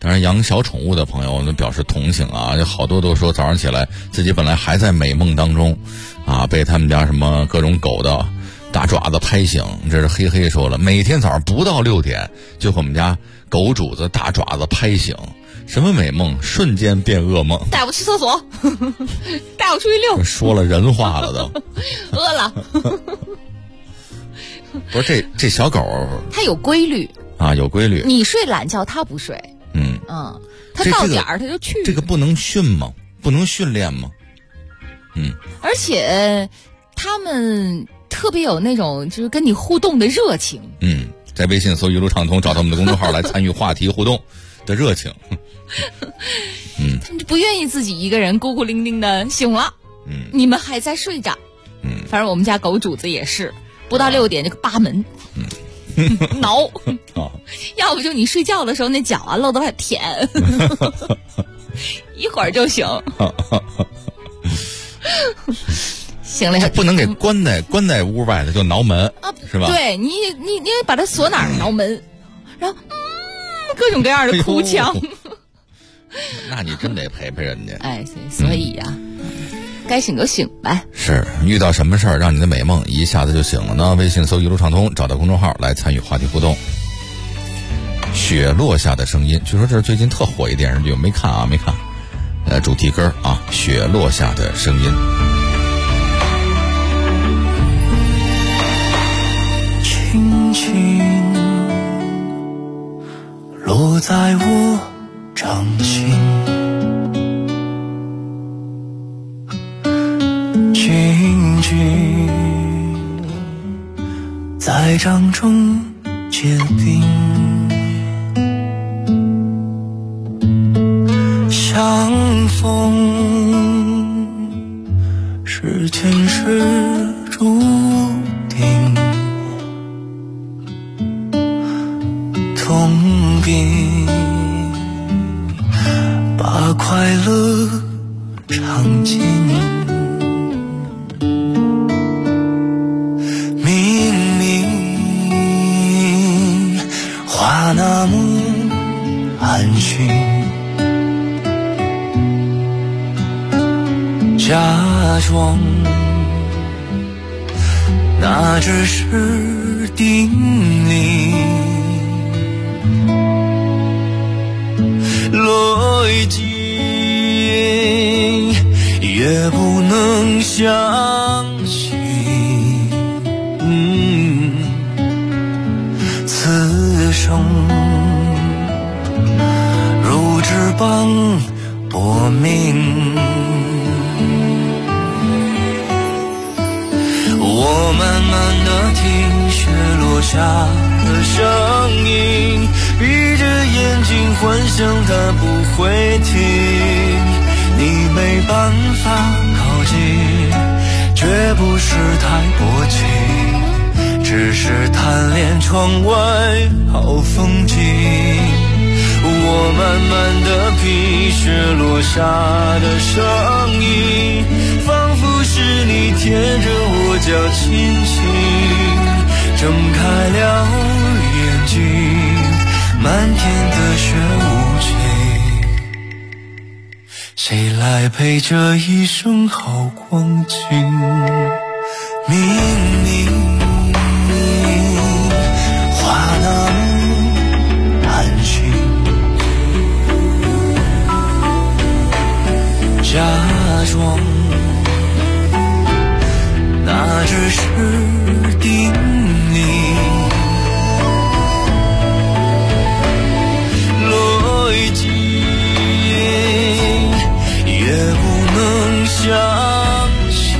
当然，养小宠物的朋友呢表示同情啊，有好多都说早上起来自己本来还在美梦当中，啊，被他们家什么各种狗的大爪子拍醒。这是黑黑说了，每天早上不到6点就和我们家狗主子大爪子拍醒，什么美梦瞬间变噩梦。 带我去厕所，带我出去溜。 说了人话了都。 饿了。 不是这小狗， 它有规律啊，有规律。 你睡懒觉，它不睡。它到点儿它就去。 这个不能训吗？不能训练吗？ 而且他们特别有那种就是跟你互动的热情。 在微信搜一路畅通，找到我们的公众号来参与话题互动的热情。 他们就不愿意自己一个人孤孤零零的醒了。你们还在睡着。反正我们家狗主子也是，不到6点就扒门。挠。要不就你睡觉的时候那脚啊露得还舔。一会儿就醒。行了， 不能给关在屋外的就挠门啊，是吧？ 对，你把它锁哪儿挠门，然后各种各样的哭腔。 那你真得陪陪人家。 哎，所以呀，该醒就醒呗。 是，遇到什么事儿让你的美梦一下子就醒了呢？微信搜一路畅通，找到公众号来参与话题互动。雪落下的声音，据说这是最近特火一电视剧，没看啊，没看。主题歌啊，雪落下的声音。 轻轻落在我掌心，静静在掌中结冰，相逢是前世注定，痛并把快乐尝尽，明明话那么安心，假装那只是定理，逻辑也不能相信，此生如纸般薄命。我慢慢地听雪落下的声音，闭着眼睛幻想它不会停，你没办法靠近，绝不是太薄情，只是贪恋窗外好风景。我慢慢地品雪落下的声音，仿佛是你贴着我脚轻轻睁开了眼睛，漫天的雪无情，谁来陪这一生好光景？明明话那么安心，假装那只是定理，逻辑也不能相信，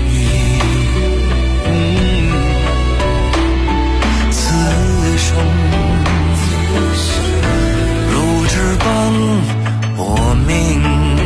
此生如纸般薄命。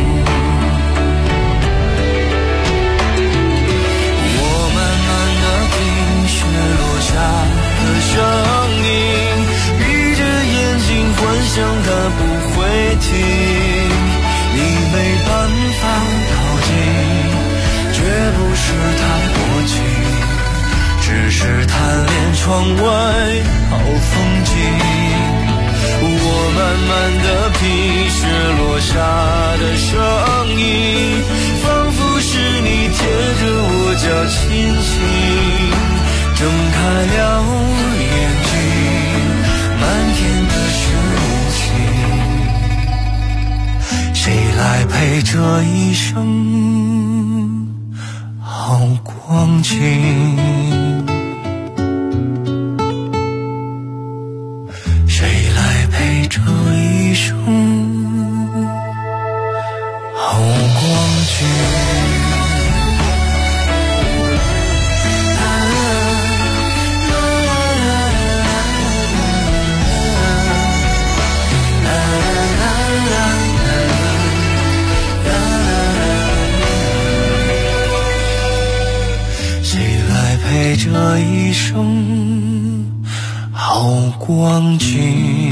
声音，闭着眼睛幻想它不会停，你没办法靠近，绝不是太薄情，只是贪恋窗外好风景。我慢慢的皮屑落下的声音，仿佛是你贴着我脚轻轻睁开了眼睛，漫天的深情，谁来陪这一生好光景？谁来陪这一生好光景？谁来陪这一生好光景？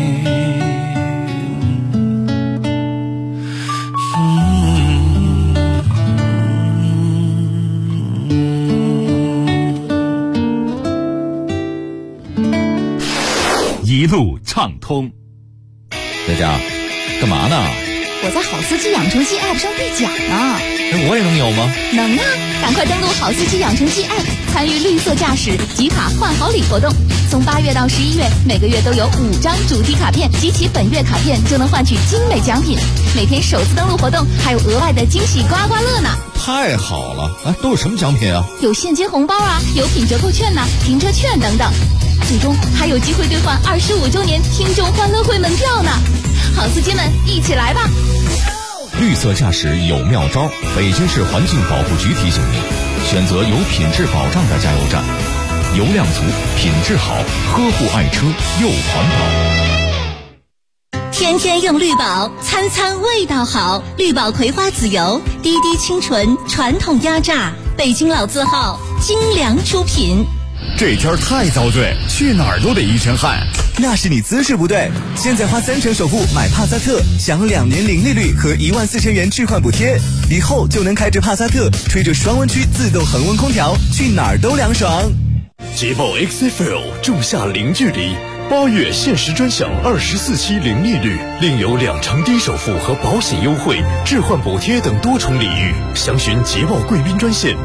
一路畅通。 佳佳，干嘛呢？ 我在好司机养成记 App 上兑奖呢。 我也能有吗？ 能啊！赶快登录好司机养成记 App， 参与绿色驾驶集卡换好礼活动。从8月到11月，每个月都有5张主题卡片，集齐本月卡片就能换取精美奖品。每天首次登录活动还有额外的惊喜刮刮乐呢！ 太好了！啊，都有什么奖品啊？ 有现金红包啊，有品折扣券呐、停车券等等。最终还有机会兑换25周年听众欢乐会门票呢！好司机们，一起来吧！ 绿色驾驶有妙招，北京市环境保护局提醒您：选择有品质保障的加油站，油量足，品质好，呵护爱车又环保。 天天用绿宝，餐餐味道好。绿宝葵花籽油，滴滴清纯，传统压榨，北京老字号，精良出品。 这天太遭罪，去哪儿都得一身汗。 那是你姿势不对。现在花30%首付买帕萨特，享2年零利率和14000元置换补贴，以后就能开着帕萨特，吹着双温区自动恒温空调，去哪儿都凉爽。 捷豹 XFL 仲夏零距离，8月限时专享24期零利率，另有2成低首付和保险优惠、置换补贴等多重礼遇。详询捷豹贵宾专线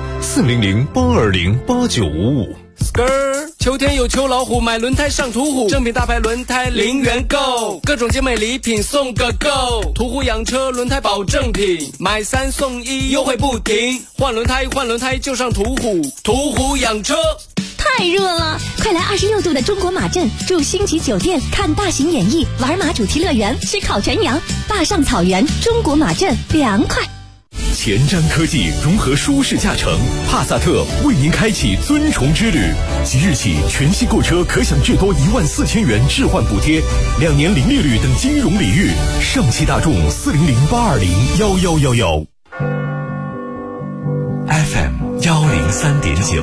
400-820-8955。 秋天有秋老虎，买轮胎上途虎，正品大牌轮胎0元购，各种精美礼品送个够。途虎养车轮胎保证品，买3送1，优惠不停。换轮胎就上途虎，途虎养车。 太热了，快来26度的中国马镇，住星级酒店，看大型演艺，玩马主题乐园，吃烤全羊，坝上草原，中国马镇凉快。 前瞻科技融合舒适驾乘，帕萨特为您开启尊崇之旅。即日起，全系购车可享最多14000元置换补贴，2年零利率等金融礼遇。上汽大众400-820-1111。FM 103.9，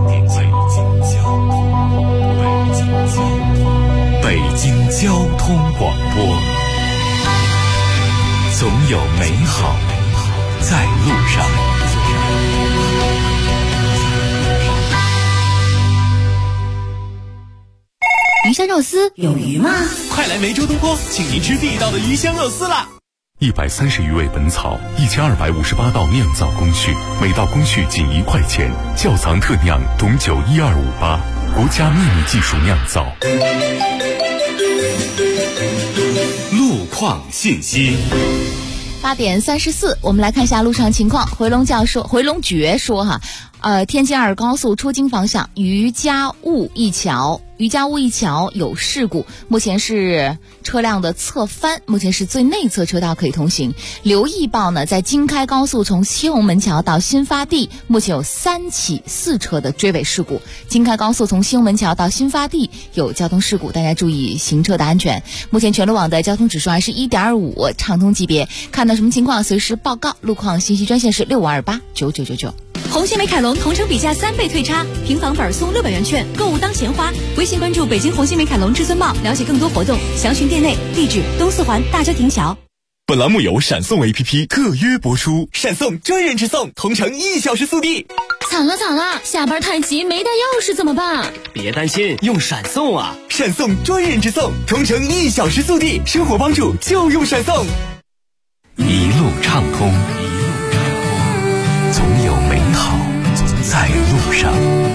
北京交通广播，总有美好在路上。 鱼香肉丝有鱼吗？ 快来梅州东坡，请您吃地道的鱼香肉丝啦 ！130余味本草，1258道酿造工序，每道工序仅1块钱，窖藏特酿董酒12588，国家秘密技术酿造。 路况信息。 8点34，我们来看一下路上情况。回龙觉说天津2高速出京方向于家务一桥有事故，目前是车辆的侧翻，目前是最内侧车道可以通行。留意报呢，在京开高速从西红门桥到新发地，目前有3起4车的追尾事故。京开高速从西红门桥到新发地有交通事故，大家注意行车的安全。目前全路网的交通指数还是 1.5， 畅通级别。看到什么情况随时报告，路况信息专线是65289999。 红星美凯龙同城比价3倍退差，平房本送600元券，购物当钱花。微信关注北京红星美凯龙至尊茂，了解更多活动，详询店内。地址：东四环大家庭桥。 本栏目由闪送 APP 特约播出，闪送专人直送，同城1小时速递。 惨了惨了，下班太急没带钥匙怎么办？ 别担心，用闪送啊！闪送专人直送，同城1小时速递，生活帮助就用闪送。 一路畅通，总有美好在路上，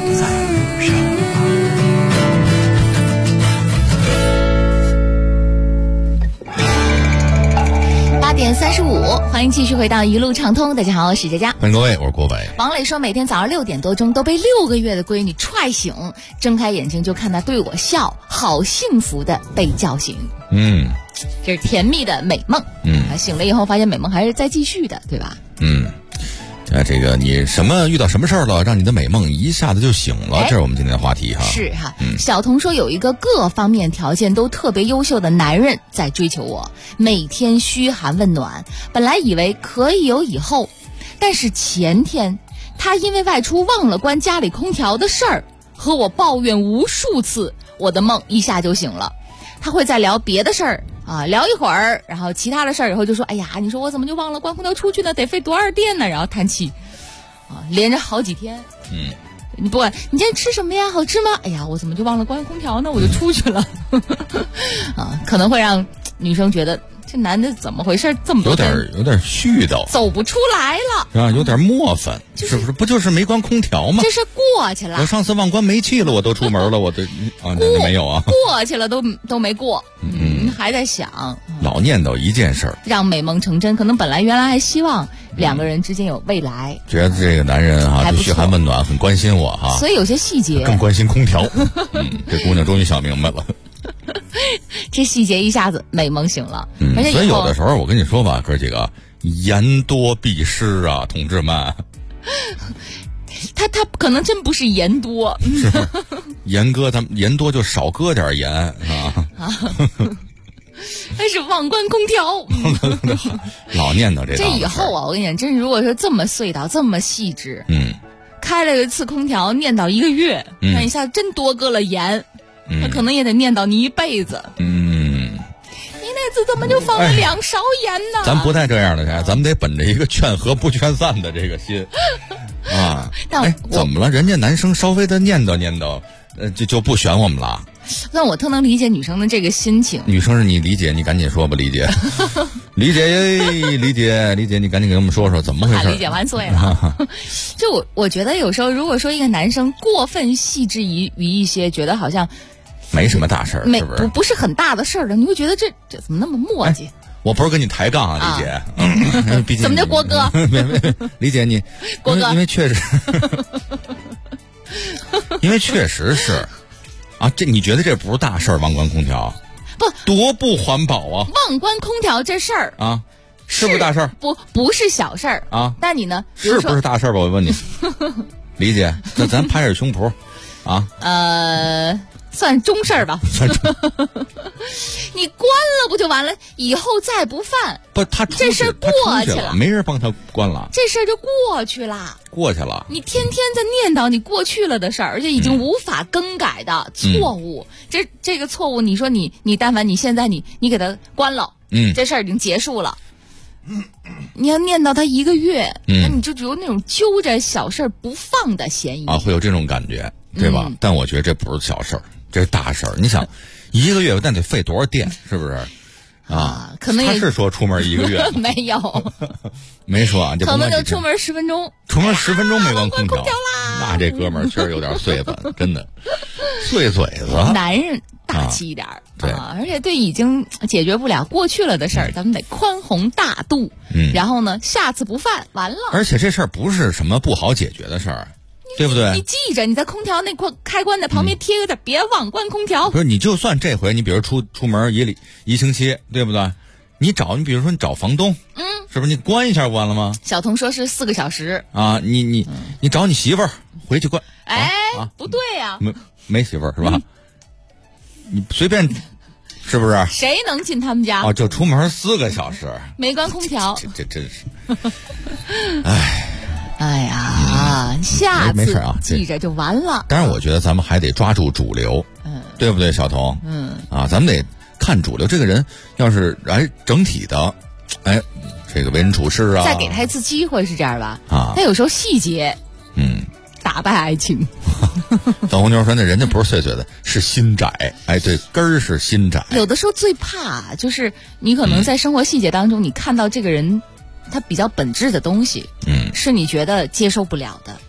8点35，欢迎继续回到一路畅通。大家好，我是佳佳， 欢迎各位，我是郭伟。 王磊说，每天早上6点多钟都被6个月的闺女踹醒，睁开眼睛就看她对我笑，好幸福的被叫醒。这是甜蜜的美梦。醒了以后发现美梦还是在继续的，对吧？ 这个你遇到什么事儿了，让你的美梦一下子就醒了？这是我们今天的话题哈。 是哈。小童说有一个各方面条件都特别优秀的男人在追求我，每天嘘寒问暖，本来以为可以有以后，但是前天他因为外出忘了关家里空调的事儿和我抱怨无数次，我的梦一下就醒了。他会再聊别的事儿啊，聊一会儿，然后其他的事儿以后就说，哎呀，你说我怎么就忘了关空调出去呢？得费多少电呢？然后叹气啊，连着好几天。你不管你今天吃什么呀？好吃吗？哎呀，我怎么就忘了关空调呢？我就出去了。可能会让女生觉得这男的怎么回事？这么多天有点絮叨， 走不出来了， 是吧？有点磨烦，是不是？不就是没关空调吗？ 这是过去了。 我上次忘关煤气了，我都出门了，我都没有啊， 过去了都没过。还在想， 老念叨一件事儿， 让美梦成真。可能本来原来还希望2个人之间有未来， 觉得这个男人就嘘寒问暖，很关心我哈。 所以有些细节更关心空调。这姑娘终于想明白了。 这细节一下子美梦醒了。而且所以有的时候我跟你说吧，哥几个，言多必失啊，同志们。 他可能真不是盐多， 是吗？盐哥，咱们盐多就少搁点盐啊。 但是忘关空调， 老念叨这。 这以后啊，我跟你讲，真如果说这么碎叨，这么细致，开了一次空调念叨1个月，那一下真多搁了盐，他可能也得念叨你一辈子。你那次怎么就放了2勺盐呢？ 咱不带这样的，咱们得本着一个劝和不劝散的这个心啊。怎么了？人家男生稍微的念叨念叨，就不选我们了。 那我特能理解女生的这个心情。 女生是你理解，你赶紧说吧，理解，理解，你赶紧给我们说说怎么回事。 理解万岁了。就我觉得有时候，如果说一个男生过分细致于一些，觉得好像没什么大事儿，是不是？ 不是很大的事儿了，你会觉得这怎么那么磨叽？ 我不是跟你抬杠啊，理解。 怎么叫郭哥？ 理解你， 郭哥， 因为确实是。这你觉得这不是大事儿？忘关空调，多不环保啊！ 忘关空调这事儿啊，是不是大事儿？ 不是小事儿啊。 但你呢？ 是不是大事儿吧？我问你，理解？那咱拍着胸脯啊。 算中事儿吧。你关了不就完了？以后再不犯。这事儿过去了， 没人帮他关了， 这事儿就过去了。你天天在念叨你过去了的事儿，而且已经无法更改的错误。这个错误，你说你但凡你现在你给他关了，这事儿已经结束了。你要念叨他1个月，那你就有那种揪着小事儿不放的嫌疑啊，会有这种感觉，对吧？但我觉得这不是小事儿，这是大事儿。你想，1个月那得费多少电，是不是？ 可能他是说出门1个月没有， 没说啊， 可能就出门10分钟， 出门10分钟没关空调啦。那这哥们儿确实有点碎粉，真的碎嘴子。 男人大气一点对， 而且对已经解决不了过去了的事儿，咱们得宽宏大度。然后呢，下次不犯，完了。 而且这事儿不是什么不好解决的事儿。对不对？ 你记着，你在空调那开关的旁边贴个点，别忘关空调。 不是，你就算这回你比如出门1星期，对不对？你比如说你找房东，是不是你关一下不完了吗？ 小童说是4个小时啊，你找你媳妇儿回去关。 不对呀， 没媳妇儿是吧？你随便，是不是？ 谁能进他们家？ 就出门4个小时， 没关空调， 这真是， 哎呀，下次记着就完了。 当然，我觉得咱们还得抓住主流，对不对，小童？咱们得看主流。这个人要是整体的，这个为人处事啊， 再给他一次机会是这样吧？他有时候细节， 打败爱情。 小红妞说：“那人家不是碎碎的，是心窄。哎，对，根儿是心窄。 有的时候最怕就是你可能在生活细节当中，你看到这个人他比较本质的东西，是你觉得接受不了的，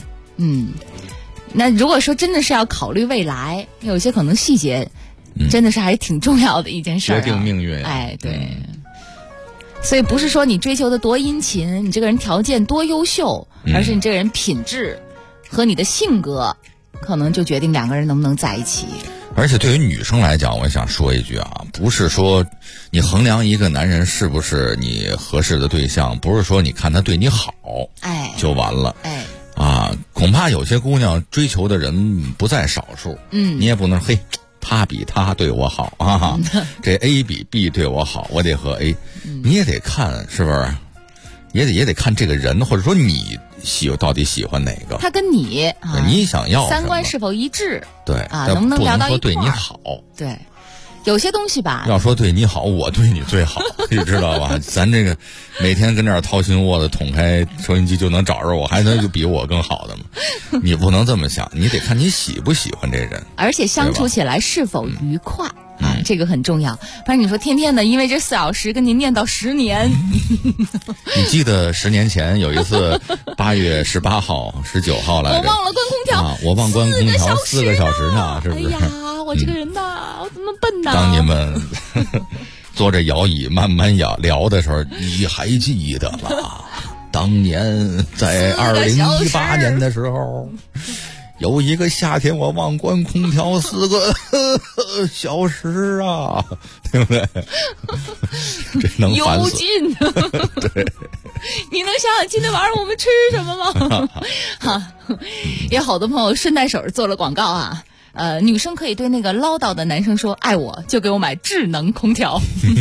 那如果说真的是要考虑未来，有些可能细节真的是还挺重要的一件事、 决定命运。 哎，对。所以不是说你追求的多殷勤，你这个人条件多优秀，而是你这个人品质和你的性格，可能就决定两个人能不能在一起。 而且对于女生来讲，我想说一句啊，不是说你衡量一个男人是不是你合适的对象，不是说你看他对你好，就完了，恐怕有些姑娘追求的人不在少数，你也不能他比他对我好啊，这 A 比 B 对我好，我得和 A，你也得看是不是？也得看这个人，或者说你到底喜欢哪个？ 他跟你你想要三观是否一致？ 对能不能聊到一块儿？ 对你好， 对，有些东西吧。 要说对你好，我对你最好，你知道吧？咱这个每天跟这儿掏心窝子捅开收音机就能找着我，还能就比我更好的吗？你不能这么想，你得看你喜不喜欢这人， 而且相处起来是否愉快。这个很重要。不然你说天天的因为这4小时跟您念叨10年。 你记得10年前有一次8月18号、19号来着， 我忘了关空调， 我忘关空调4个小时呢，是不是？ 哎呀，我这个人呐，我怎么笨呢？ 当你们坐着摇椅慢慢聊的时候，你还记得吗？当年在2018年的时候。有一个夏天，我忘关空调4个小时啊，对不对？这能烦死。对， 你能想想今天晚上我们吃什么吗？好，有好多朋友顺带手做了广告啊。女生可以对那个唠叨的男生说：“爱我就给我买智能空调。”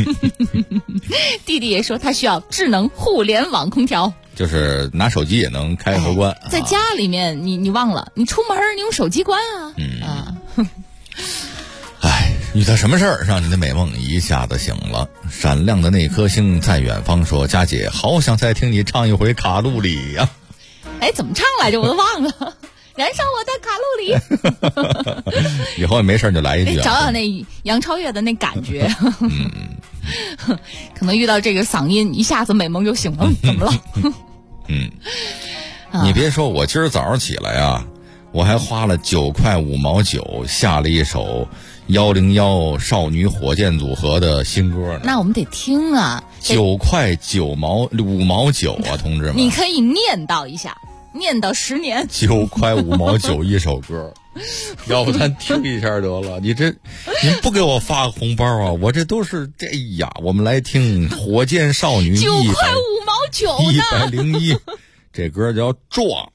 弟弟也说他需要智能互联网空调。 就是拿手机也能开和关， 在家里面你忘了，你出门你用手机关遇到什么事儿让你的美梦一下子醒了？闪亮的那颗星在远方说：“佳姐，好想再听你唱一回卡路里呀！” 怎么唱来着？我都忘了。燃烧我的卡路里。 以后没事就来一句， 找找那杨超越的那感觉。可能遇到这个嗓音，一下子美梦就醒了。怎么了？ 你别说，我今儿早上起来啊，我还花了9块5毛9下了一首101少女火箭组合的新歌呢。 那我们得听啊 ，9块5毛9啊，同志们！ 你可以念叨一下，念叨10年。 9块5毛9一首歌，要不咱听一下得了？您不给我发个红包啊？我这都是我们来听火箭少女 9块5毛9呢 ，101，这歌叫壮。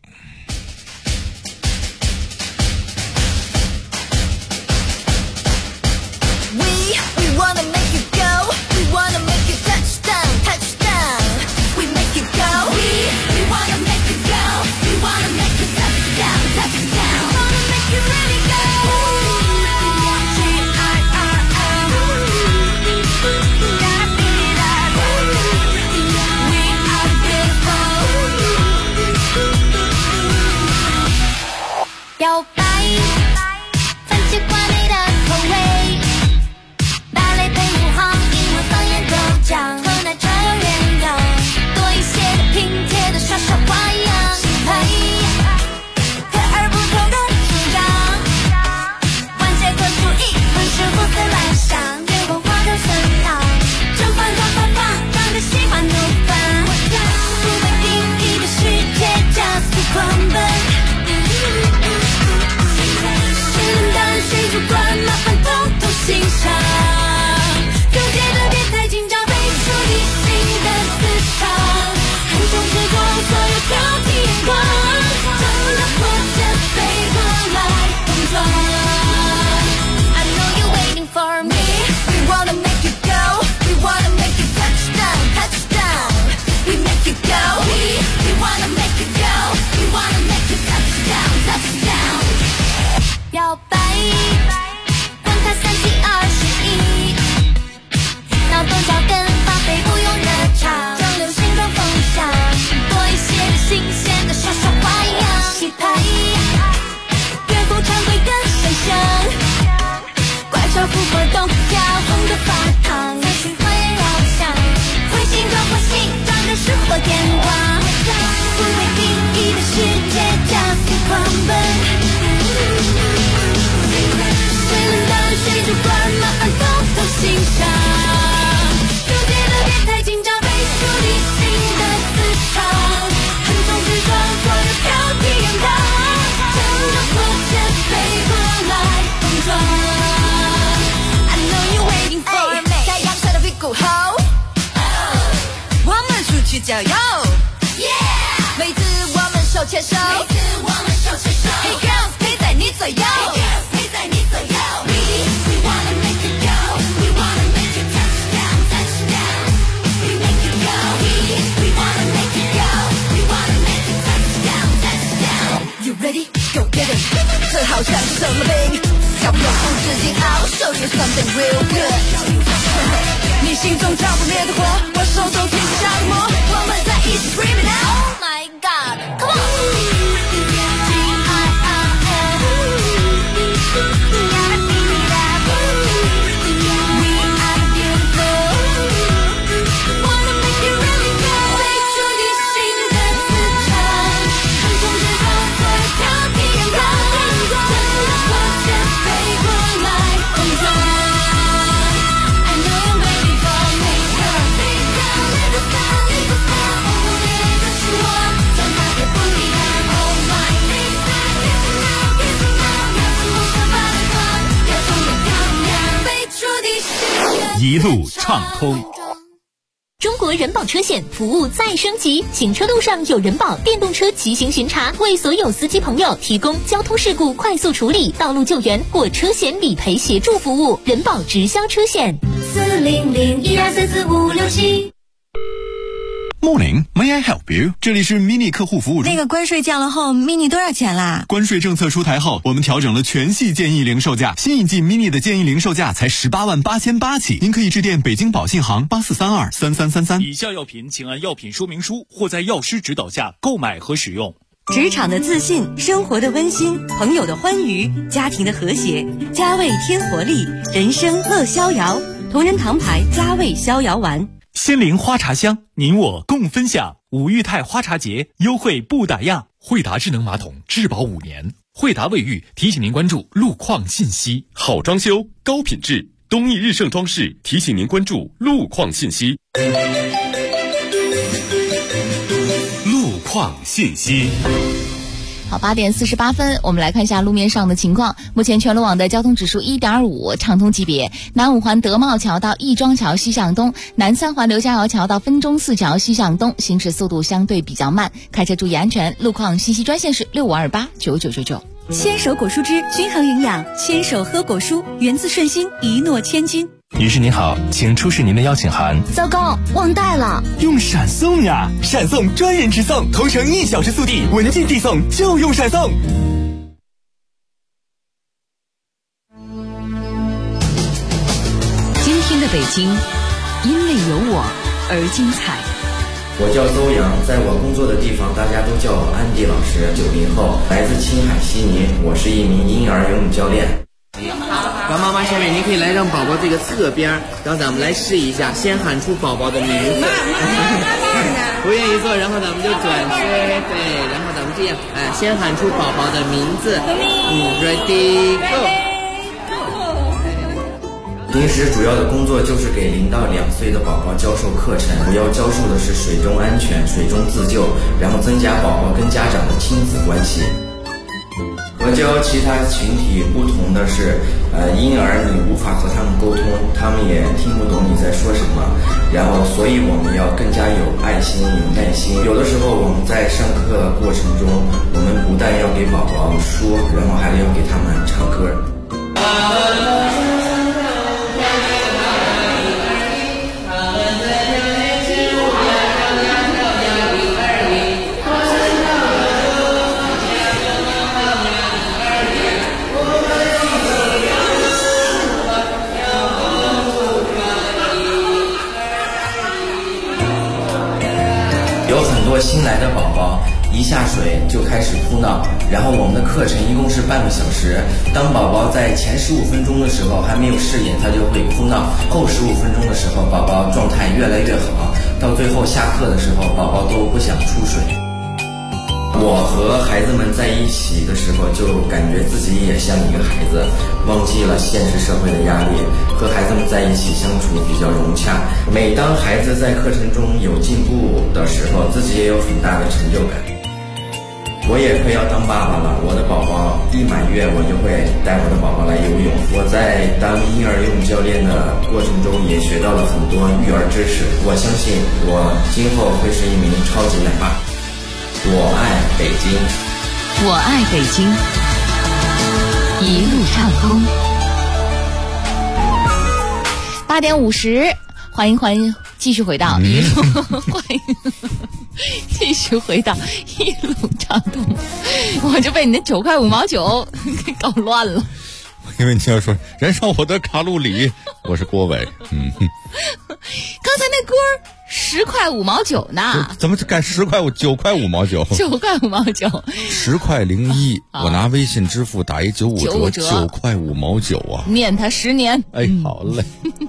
摇摆，番茄瓜类的口味，芭蕾配五行，英文方言都讲，和奶茶有鸳鸯，多一些的拼贴的耍耍花样，可而不同的主张，关节刻出一份是胡思乱想，月光花的深浪，正反反反反，让人喜欢怒放，不被定义的世界 just 狂奔。 去郊游。每次我们手牵手，Hey girls 陪在你左右。We wanna make it go, we wanna make it touchdown, touchdown. We make it go, we wanna make it go, we wanna make it touchdown, touchdown. You ready? Go get it. 这好像是什么病，要不用无止境熬 ，Show you something real good. 你心中着不灭的火，我手中天下的魔，我们在一起 scream it out. Oh my God, come on. 一路畅通。 中国人保车险服务再升级，行车路上有人保电动车骑行巡查，为所有司机朋友提供交通事故快速处理、道路救援或车险理赔协助服务。人保直销车险40012344567。 Morning, may I help you？ 这里是 Mini 客户服务中。 那个关税降了后 ，Mini 多少钱啦？ 关税政策出台后，我们调整了全系建议零售价，新一季 Mini 的建议零售价才188800起。您可以致电北京保信行84323333。 以下药品请按药品说明书或在药师指导下购买和使用。 职场的自信，生活的温馨，朋友的欢愉，家庭的和谐，佳味添活力，人生乐逍遥。同仁堂牌佳味逍遥丸。 仙灵花茶香，您我共分享。五裕泰花茶节优惠不打烊。 惠达智能马桶质保5年。惠达卫浴提醒您关注路况信息。 好装修高品质，东义日盛装饰提醒您关注路况信息。路况信息。 好，8点48分，我们来看一下路面上的情况。目前全路网的交通指数1.5，畅通级别。南五环德茂桥到亦庄桥西向东，南三环刘家窑桥到分钟寺桥西向东，行驶速度相对比较慢，开车注意安全。路况信息专线是65289999。 牵手果蔬汁均衡营养，牵手喝果蔬，源自顺心，一诺千金。 女士您好，请出示您的邀请函。 糟糕，忘带了。 用闪送呀，闪送专人直送，同城1小时速递，文件递送，就用闪送。 今天的北京，因为有我而精彩。 我叫邹阳，在我工作的地方，大家都叫我安迪老师。90后，来自青海悉尼，我是一名婴儿游泳教练。 然后妈妈下面您可以来让宝宝这个侧边，然后咱们来试一下，先喊出宝宝的名字。不愿意做，然后咱们就转身，对，然后咱们这样，先喊出宝宝的名字。Ready go。 平时主要的工作就是给0到2岁的宝宝教授课程，主要教授的是水中安全、水中自救，然后增加宝宝跟家长的亲子关系。和教其他群体不同的是，婴儿你无法和他们沟通，他们也听不懂你在说什么，然后所以我们要更加有爱心、有耐心。有的时候我们在上课过程中，我们不但要给宝宝说，然后还要给他们唱歌。新来的宝宝一下水就开始哭闹，然后我们的课程一共是半个小时。当宝宝在前15分钟的时候还没有适应，他就会哭闹；后15分钟的时候，宝宝状态越来越好，到最后下课的时候，宝宝都不想出水。我和孩子们在一起的时候，就感觉自己也像一个孩子，忘记了现实社会的压力，和孩子们在一起相处比较融洽。每当孩子在课程中有进步的时候，自己也有很大的成就感。 我也快要当爸爸了，我的宝宝一满月，我就会带我的宝宝来游泳。我在当婴儿游泳教练的过程中，也学到了很多育儿知识。我相信我今后会是一名超级奶爸。我爱北京， 我爱北京，一路畅通。8点50，欢迎，继续回到一路，欢迎。继续回到一路畅通，我就被你那9块5毛9给搞乱了。 因为你要说燃烧我的卡路里，我是郭伟。 刚才那歌10块5毛9呢？ 怎么改10块9块5毛9 ？9块5毛9，10 块01，我拿微信支付打一95折，9块5毛9啊！ 念它10年。 哎，好嘞。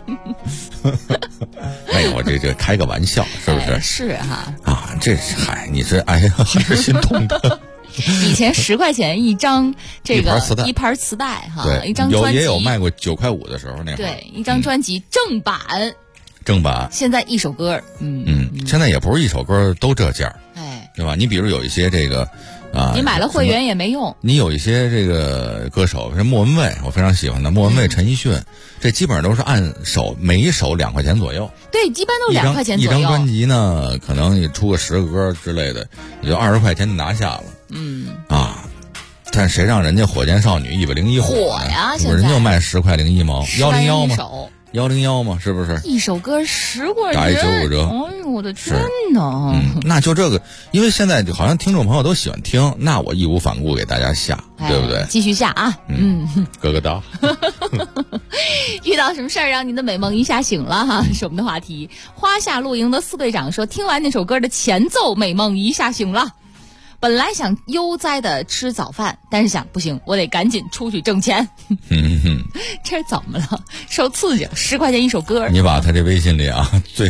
没有，这开个玩笑，是不是？ 哎、是哈。 啊，这是嗨，你这哎呀，还是心痛的。 以前10块钱一张这个一盘磁带哈， 对， 一张专辑也有卖过9块5的时候那会儿。 对，一张专辑正版。现在一首歌， 现在也不是一首歌都这价， 哎， 对吧？你比如有一些这个啊， 你买了会员也没用。 你有一些这个歌手，像莫文蔚，我非常喜欢的莫文蔚、陈奕迅，这基本上都是按首，每一首2块钱左右。 对，一般都2块钱左右。 一张专辑呢，可能你出个10个歌之类的，也就20块钱就拿下了。但谁让人家火箭少女101 火呀？现在人就卖10块01毛，101吗？101吗？是不是？ 一首歌10块钱， 打一95折。 哎呦我的天哪！ 那就这个，因为现在好像听众朋友都喜欢听，那我义无反顾给大家下，对不对？ 继续下啊！ 咯咯哒。 遇到什么事儿让你的美梦一下醒了哈？是我们的话题。花下露营的4队长说，听完那首歌的前奏，美梦一下醒了。本来想悠哉的吃早饭，但是想不行，我得赶紧出去挣钱。这怎么了？受刺激了？10块钱一首歌。 你把他这微信里啊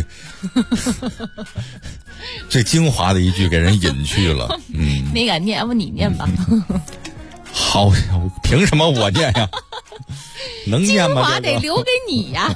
最精华的一句给人隐去了。 没敢念，要不你念吧。 好，凭什么我念呀？能念吗？ 精华得留给你呀。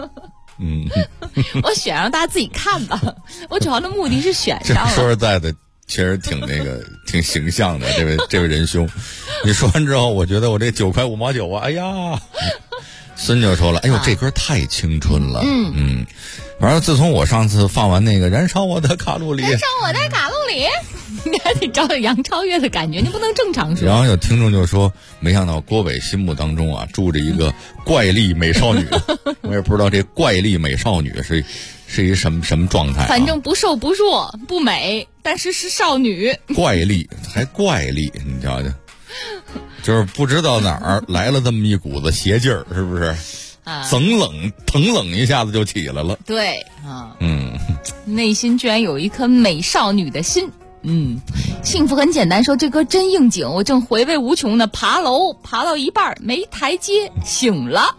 我选让大家自己看吧。我主要的目的是选上了。 说实在的。其实挺形象的，这位仁兄，你说完之后，我觉得我这9块5毛9啊，哎呀，孙就说了，哎呦，这歌太青春了，反正自从我上次放完那个燃烧我的卡路里，你还得找点杨超越的感觉，你不能正常说。然后有听众就说，没想到郭伟心目当中啊住着一个怪力美少女，我也不知道这怪力美少女是一什么状态， 反正不瘦不弱不美，但是是少女。 怪力还怪力，你瞧瞧，就是不知道哪儿来了这么一股子邪劲儿，是不是？腾冷一下子就起来了。对啊，内心居然有一颗美少女的心。幸福很简单说，这歌真应景，我正回味无穷呢，爬楼爬到一半没台阶，醒了。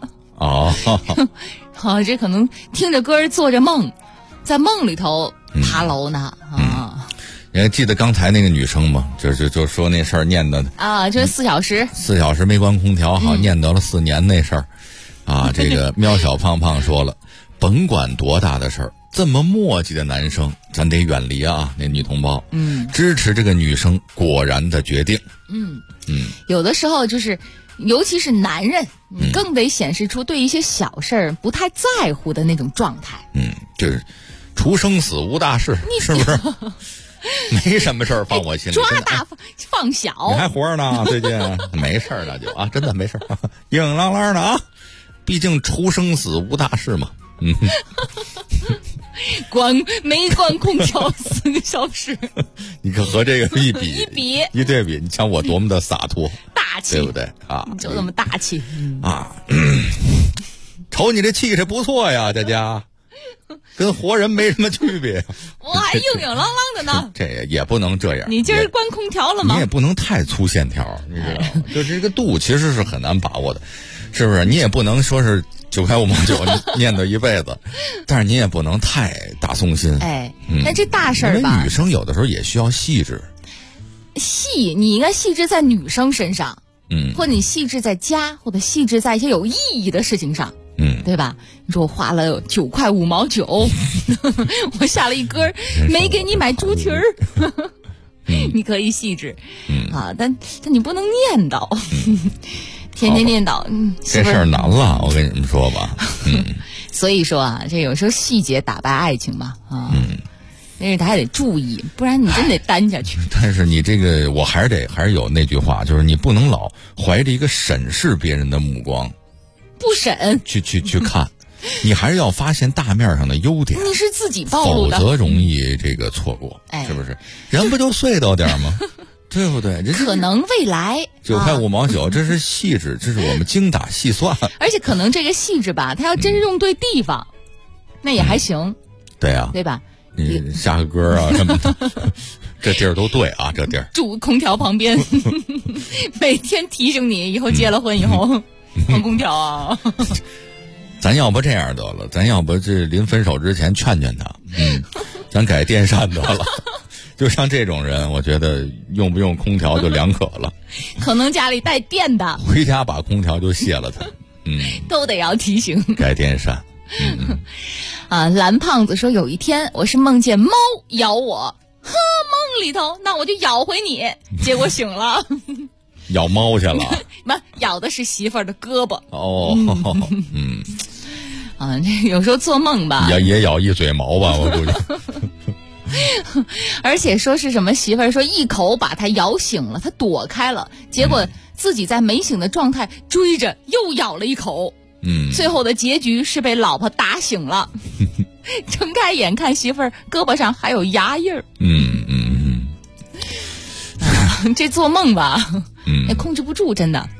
这可能听着歌做着梦，在梦里头爬楼呢。你还记得刚才那个女生吗？就说那事儿念的啊，就是4小时没关空调，好念叨了4年那事儿啊。这个喵小胖胖说了，甭管多大的事儿，这么磨叽的男生咱得远离啊。那女同胞支持这个女生果然的决定。有的时候就是尤其是男人，你更得显示出对一些小事儿不太在乎的那种状态。就是除生死无大事，是不是？没什么事儿放我心里，抓大放小。你还活着呢？最近没事儿了就啊，真的没事儿，硬硬朗朗的啊。毕竟除生死无大事嘛。没关空调4个小时，你可和这个一对比，你瞧我多么的洒脱大气，对不对啊？你就这么大气啊！瞅你这气势不错呀，佳佳，跟活人没什么区别。我还硬硬朗朗的呢。这也不能这样。你今儿关空调了吗？你也不能太粗线条，你知道吗？就这个度其实是很难把握的，是不是？你也不能说是9块5毛9念叨一辈子，但是你也不能太大松心。那这大事儿吧，女生有的时候也需要细致。你应该细致在女生身上，或者你细致在家，或者细致在一些有意义的事情上。对吧？你说我花了9块5毛9，我下了一歌，没给你买猪蹄儿。 你可以细致，但你不能念叨，天天念叨， 这事儿难了，我跟你们说吧， 所以说啊，这有时候细节打败爱情嘛，但是他还得注意，不然你真得担下去。 但是你这个，我还是有那句话，就是你不能老怀着一个审视别人的目光， 不审去看，你还是要发现大面上的优点。 你是自己暴露的， 否则容易这个错过，是不是？人不就碎叨点吗？对不对？ 可能未来 9块5毛9，这是细致，这是我们精打细算。 而且可能这个细致吧，它要真是用对地方，那也还行。 对啊， 对吧？ 你下个歌啊什么的，这地儿都对啊，这地儿住空调旁边，每天提醒你以后结了婚以后换空调啊。 咱要不这样得了，咱要不这临分手之前劝劝他，咱改电扇得了。就像这种人，我觉得用不用空调就两可了。 可能家里带电的， 回家把空调就卸了它。 都得要提醒。 改电扇。 蓝胖子说，有一天我是梦见猫咬我，梦里头，那我就咬回你，结果醒了。 咬猫去了？ 不，咬的是媳妇儿的胳膊。这有时候做梦吧， 也咬一嘴毛吧，我估计。 而且说是什么媳妇儿说一口把他咬醒了，他躲开了，结果自己在没醒的状态追着又咬了一口。最后的结局是被老婆打醒了，睁开眼看媳妇儿胳膊上还有牙印儿。这做梦吧，也控制不住，真的。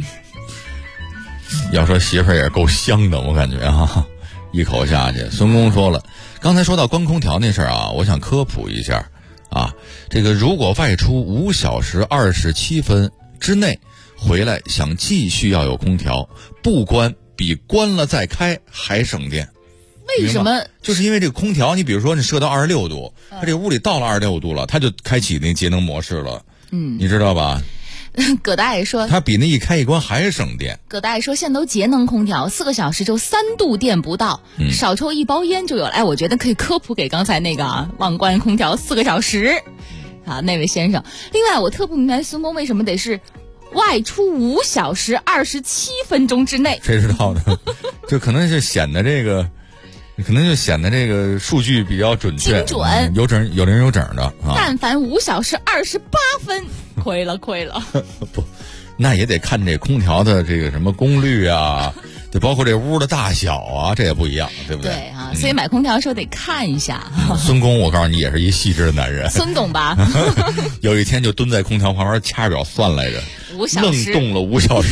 要说媳妇儿也够香的，我感觉一口下去。孙工说了，刚才说到关空调那事儿啊，我想科普一下啊，这个如果外出5小时27分之内回来，想继续要有空调，不关比关了再开还省电。 为什么？ 就是因为这个空调，你比如说你设到26度，它这屋里到了26度了，它就开启那节能模式了。你知道吧？ 葛大爷说， 它比那一开一关还省电。 葛大爷说，现在都节能空调，4个小时就3度电不到，少抽一包烟就有了。我觉得可以科普给刚才那个忘关空调4个小时那位先生。另外，我特不明白孙工为什么得是外出5小时27分钟之内。 谁知道呢？就可能是显得这个。可能就显得这个数据比较准确， 精准， 有整有零有整的但凡5小时28分，亏了。 不，那也得看这空调的这个什么功率啊，就包括这屋的大小啊，这也不一样，对不对？ 对啊，所以买空调的时候得看一下。 孙工，我告诉你，也是一细致的男人。 孙董吧， 有一天就蹲在空调旁边掐表算来着 ，5小时愣动了5小时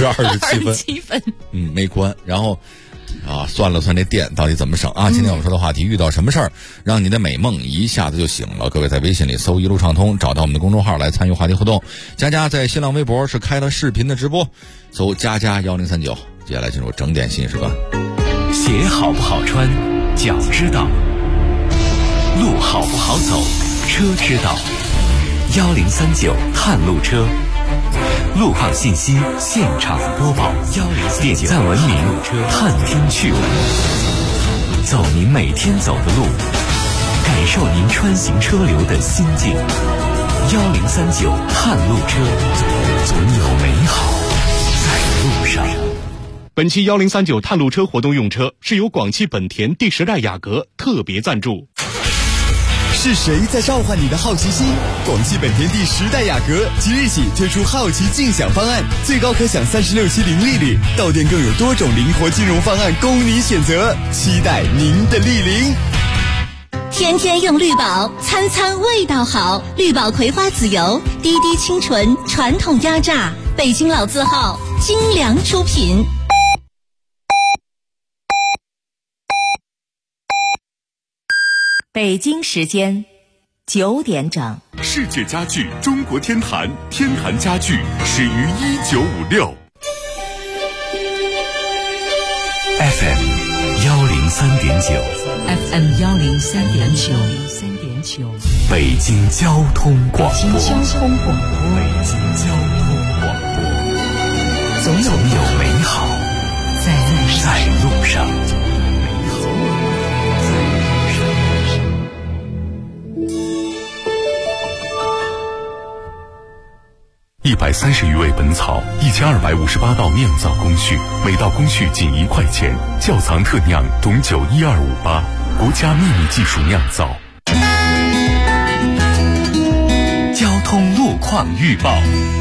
27 分， 没关，然后。算了算这电到底怎么省啊？今天我们说的话题，遇到什么事儿让你的美梦一下子就醒了？各位在微信里搜一路畅通，找到我们的公众号来参与话题互动。佳佳在新浪微博是开了视频的直播，搜佳佳1039。接下来进入整点新时段。 鞋好不好穿，脚知道；路好不好走，车知道。1039探路车。路况信息现场播报，109点赞文明探听趣闻，走您每天走的路，感受您穿行车流的心境。1039探路车，总有美好在路上。 本期1039探路车活动用车是由广汽本田第10代雅阁特别赞助。 是谁在召唤你的好奇心？广汽本田第10代雅阁即日起推出好奇竞享方案，最高可享36期零利率，到店更有多种灵活金融方案供你选择，期待您的莅临。 天天用绿宝，餐餐味道好。绿宝葵花籽油，滴滴清纯，传统压榨，北京老字号，精良出品。 北京时间9点整。 世界家具中国天坛，天坛家具始于1956。 FM 103.9 FM 103.9 北京交通广播。 北京交通广播。 北京交通广播。总有美好在路上。 130余味本草，1258道酿造工序，每道工序仅1块钱。窖藏特酿董酒12588，国家秘密技术酿造。 交通路况预报。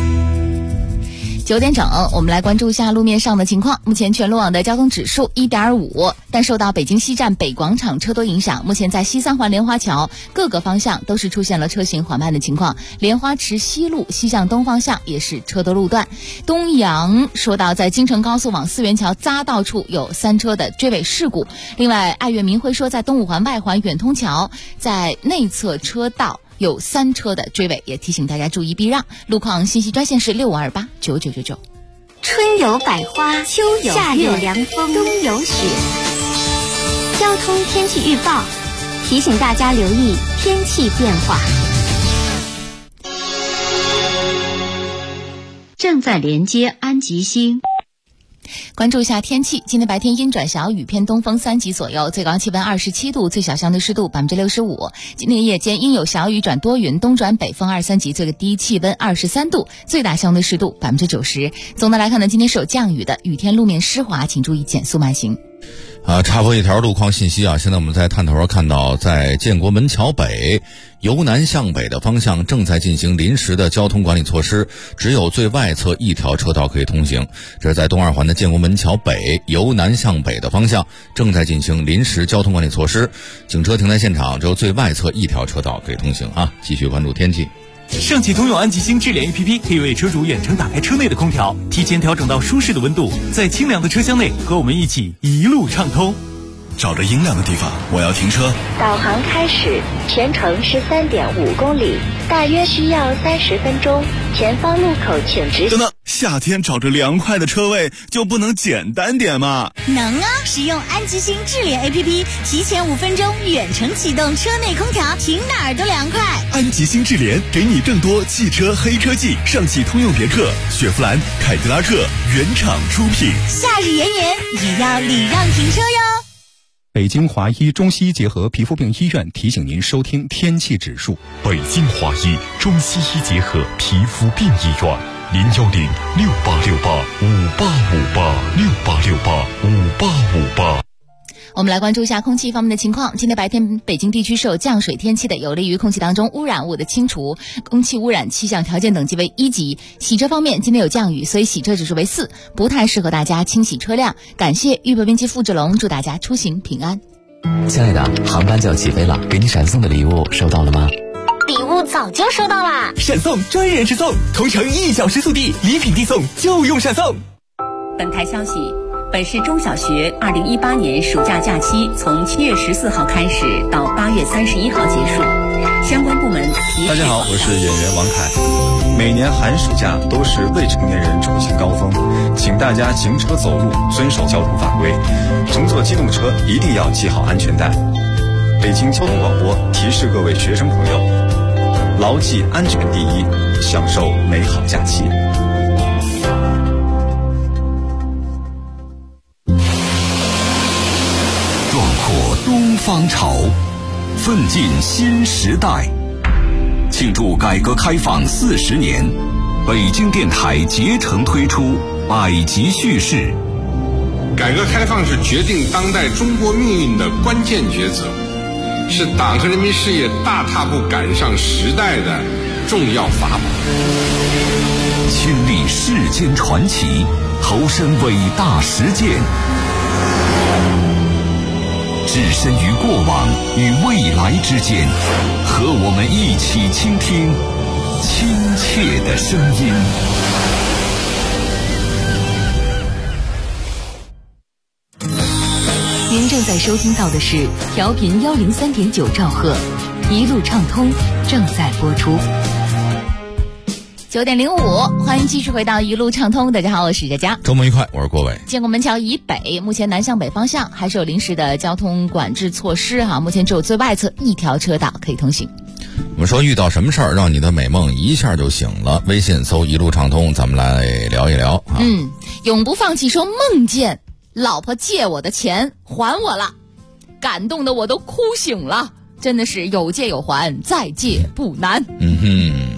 9点整，我们来关注一下路面上的情况。目前全路网的交通指数1.5，但受到北京西站北广场车多影响，目前在西三环莲花桥各个方向都是出现了车行缓慢的情况。莲花池西路西向东方向也是车多路段。东阳说到，在京承高速往四元桥匝道处有3车的追尾事故。另外，爱乐明辉说，在东五环外环远通桥在内侧车道有3车的追尾，也提醒大家注意避让。路况信息专线是65289999。 春有百花，秋有夏有凉风，冬有雪。交通天气预报提醒大家留意天气变化。 正在连接安吉星。 关注一下天气，今天白天阴转小雨，偏东风3级左右，最高气温27度，最小相对湿度65%。今天夜间阴有小雨转多云，东转北风2、3级，最低气温23度，最大相对湿度90%。总的来看呢，今天是有降雨的，雨天路面湿滑，请注意减速慢行。 插播一条路况信息啊，现在我们在探头上看到，在建国门桥北由南向北的方向正在进行临时的交通管理措施，只有最外侧一条车道可以通行。这是在东二环的建国门桥北由南向北的方向正在进行临时交通管理措施，警车停在现场，只有最外侧一条车道可以通行啊。继续关注天气。 上汽通用安吉星智联 APP 可以为车主远程打开车内的空调，提前调整到舒适的温度，在清凉的车厢内和我们一起一路畅通。 找着阴凉的地方，我要停车。 导航开始，全程是3.5公里，大约需要30分钟。前方路口请直行。 等等，夏天找着凉快的车位就不能简单点吗？ 能啊！使用安吉星智联 APP， 提前5分钟远程启动车内空调，停哪儿都凉快。 安吉星智联给你更多汽车黑科技，上汽通用别克、雪佛兰、凯迪拉克原厂出品。 夏日炎炎也要礼让停车哟。 北京华医中西医结合皮肤病医院提醒您收听天气指数。 北京华医中西医结合皮肤病医院，0106868585858，668685858。 我们来关注一下空气方面的情况。今天白天北京地区是有降水天气的，有利于空气当中污染物的清除，空气污染气象条件等级为1级。洗车方面，今天有降雨，所以洗车指数为4，不太适合大家清洗车辆。感谢预报编辑付志龙，祝大家出行平安。 亲爱的，航班就要起飞了，给你闪送的礼物收到了吗？ 礼物早就收到啦， 闪送专人直送，同城1小时速递，礼品递送就用闪送。 本台消息，本市中小学2018年暑假假期从7月14号开始到8月31号结束，相关部门提。 大家好，我是演员王凯。每年寒暑假都是未成年人出行高峰，请大家行车走路遵守交通法规，乘坐机动车一定要系好安全带。北京交通广播提示各位学生朋友，牢记安全第一，享受美好假期。 壮阔东方潮，奋进新时代。庆祝改革开放40年，北京电台竭诚推出百集叙事。 改革开放是决定当代中国命运的关键抉择，是党和人民事业大踏步赶上时代的重要法宝。 亲历世间传奇，投身伟大实践，置身于过往与未来之间，和我们一起倾听亲切的声音。 您正在收听到的是调频103.9兆赫，一路畅通正在播出。 9点05，欢迎继续回到一路畅通。大家好，我是佳佳。 周末愉快，我是郭伟。 建国门桥以北，目前南向北方向还是有临时的交通管制措施哈，目前只有最外侧一条车道可以通行。 我们说遇到什么事儿让你的美梦一下就醒了？微信搜一路畅通，咱们来聊一聊啊。 永不放弃说梦见老婆借我的钱还我了，感动的我都哭醒了，真的是有借有还，再借不难。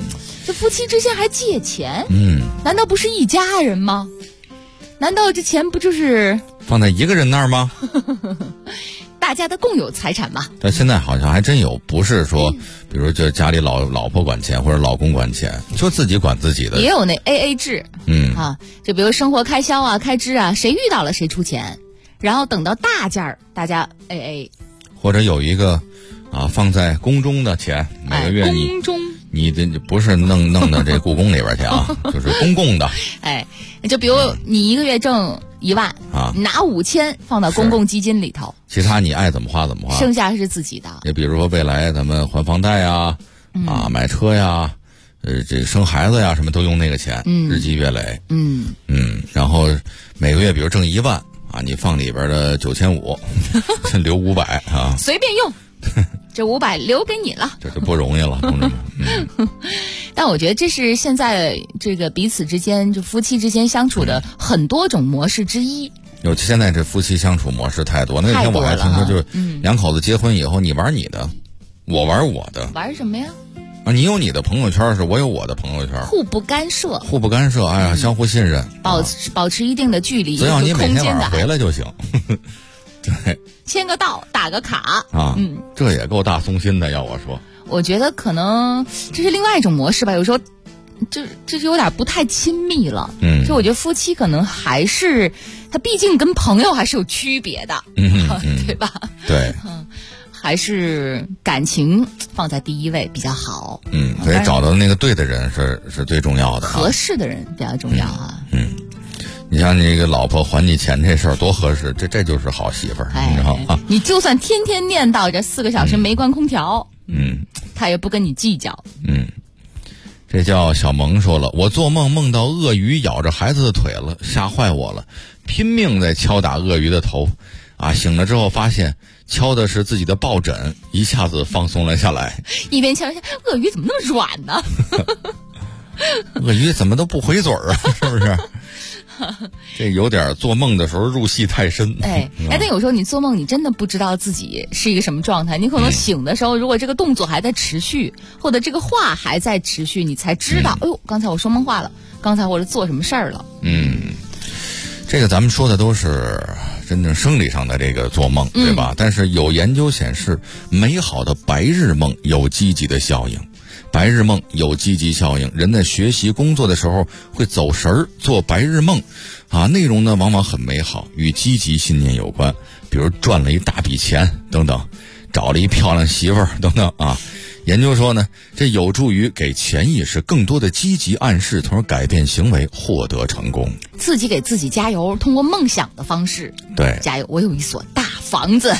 这夫妻之间还借钱，难道不是一家人吗？难道这钱不就是放在一个人那儿吗？ 大家的共有财产嘛。 但现在好像还真有，不是说，比如就家里老婆管钱或者老公管钱，就自己管自己的。 也有那 AA 制，就比如生活开销啊、开支啊，谁遇到了谁出钱，然后等到大件儿大家 AA。 或者有一个放在宫中的钱，每个月你的不是弄到这故宫里边去啊，就是公共的。 就比如你一个月挣1万你拿5000放到公共基金里头， 其他你爱怎么花怎么花， 剩下是自己的。 也比如说未来咱们还房贷呀，买车呀，这生孩子呀，什么都用那个钱，日积月累。然后每个月比如挣1万你放里边的9500，留500啊， 随便用。这500留给你了， 这就不容易了，同志们。 但我觉得这是现在这个彼此之间，就夫妻之间相处的很多种模式之一。 尤其现在这夫妻相处模式太多。那天我还听说，就是两口子结婚以后，你玩你的，我玩我的。 玩什么呀？ 你有你的朋友圈，是我有我的朋友圈， 互不干涉。 哎呀，相互信任， 保持一定的距离， 只要你每天晚上回来就行。对， 签个到，打个卡这也够大松心的。要我说， 我觉得可能这是另外一种模式吧。有时候这就有点不太亲密了。就我觉得夫妻可能还是他毕竟跟朋友还是有区别的，对吧？ 对， 还是感情放在第一位比较好。 所以找到那个对的人是最重要的， 合适的人比较重要啊。 你像那个老婆还你钱这事儿多合适，这就是好媳妇儿，你知道吗？ 你就算天天念叨这4个小时没关空调，他也不跟你计较。 这叫小萌说了，我做梦梦到鳄鱼咬着孩子的腿了，吓坏我了，拼命在敲打鳄鱼的头，醒了之后发现敲的是自己的抱枕，一下子放松了下来。 一边敲一下，鳄鱼怎么那么软呢？ 鳄鱼怎么都不回嘴儿啊？是不是？这有点做梦的时候入戏太深。 但有时候你做梦，你真的不知道自己是一个什么状态。你可能醒的时候，如果这个动作还在持续，或者这个话还在持续，你才知道，哎呦，刚才我说梦话了，刚才我是做什么事儿了。 这个咱们说的都是真正生理上的这个做梦，对吧？但是有研究显示，美好的白日梦有积极的效应。白日梦有积极效应，人在学习工作的时候会走神儿，做白日梦内容呢往往很美好，与积极信念有关，比如赚了一大笔钱等等，找了一漂亮媳妇儿等等研究说呢，这有助于给潜意识更多的积极暗示，从而改变行为，获得成功。 自己给自己加油，通过梦想的方式， 对， 加油！我有一所大房子，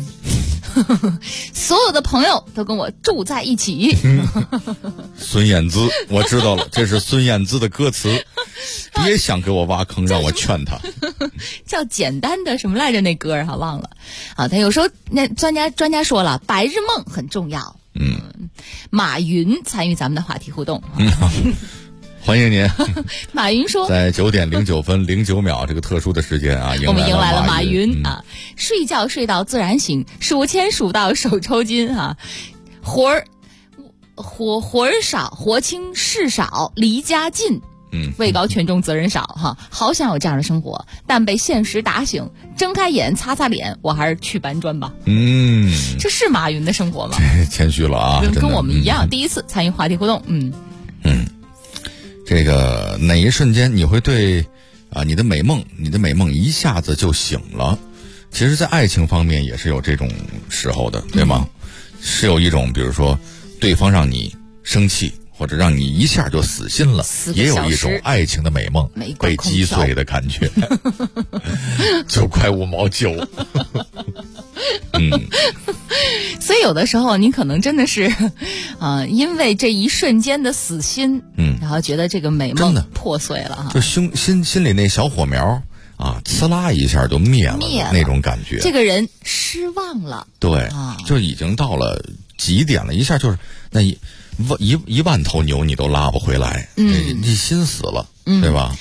所有的朋友都跟我住在一起。 孙燕姿，我知道了，这是孙燕姿的歌词。别想给我挖坑，让我劝他。 叫简单的什么来着？那歌忘了。他有时候那专家说了，白日梦很重要。马云参与咱们的话题互动。 欢迎您。 马云说， 在9点09分09秒这个特殊的时间我们迎来了马云睡觉睡到自然醒，数钱数到手抽筋活儿少，活轻事少，离家近。位高权重责任少好想有这样的生活，但被现实打醒，睁开眼擦擦脸，我还是去搬砖吧。这是马云的生活吗？ 谦虚了跟我们一样，第一次参与话题互动。 这个哪一瞬间你会对你的美梦一下子就醒了？其实在爱情方面也是有这种时候的，对吗？是有一种比如说对方让你生气，或者让你一下就死心了，也有一种爱情的美梦被击碎的感觉。9块5毛9。 所以有的时候你可能真的是因为这一瞬间的死心，然后觉得这个美梦破碎了就心里那小火苗呲啦一下就灭了那种感觉， 这个人失望了。 对就已经到了极点了，一下就是那一万头牛你都拉不回来，你心死了，对吧？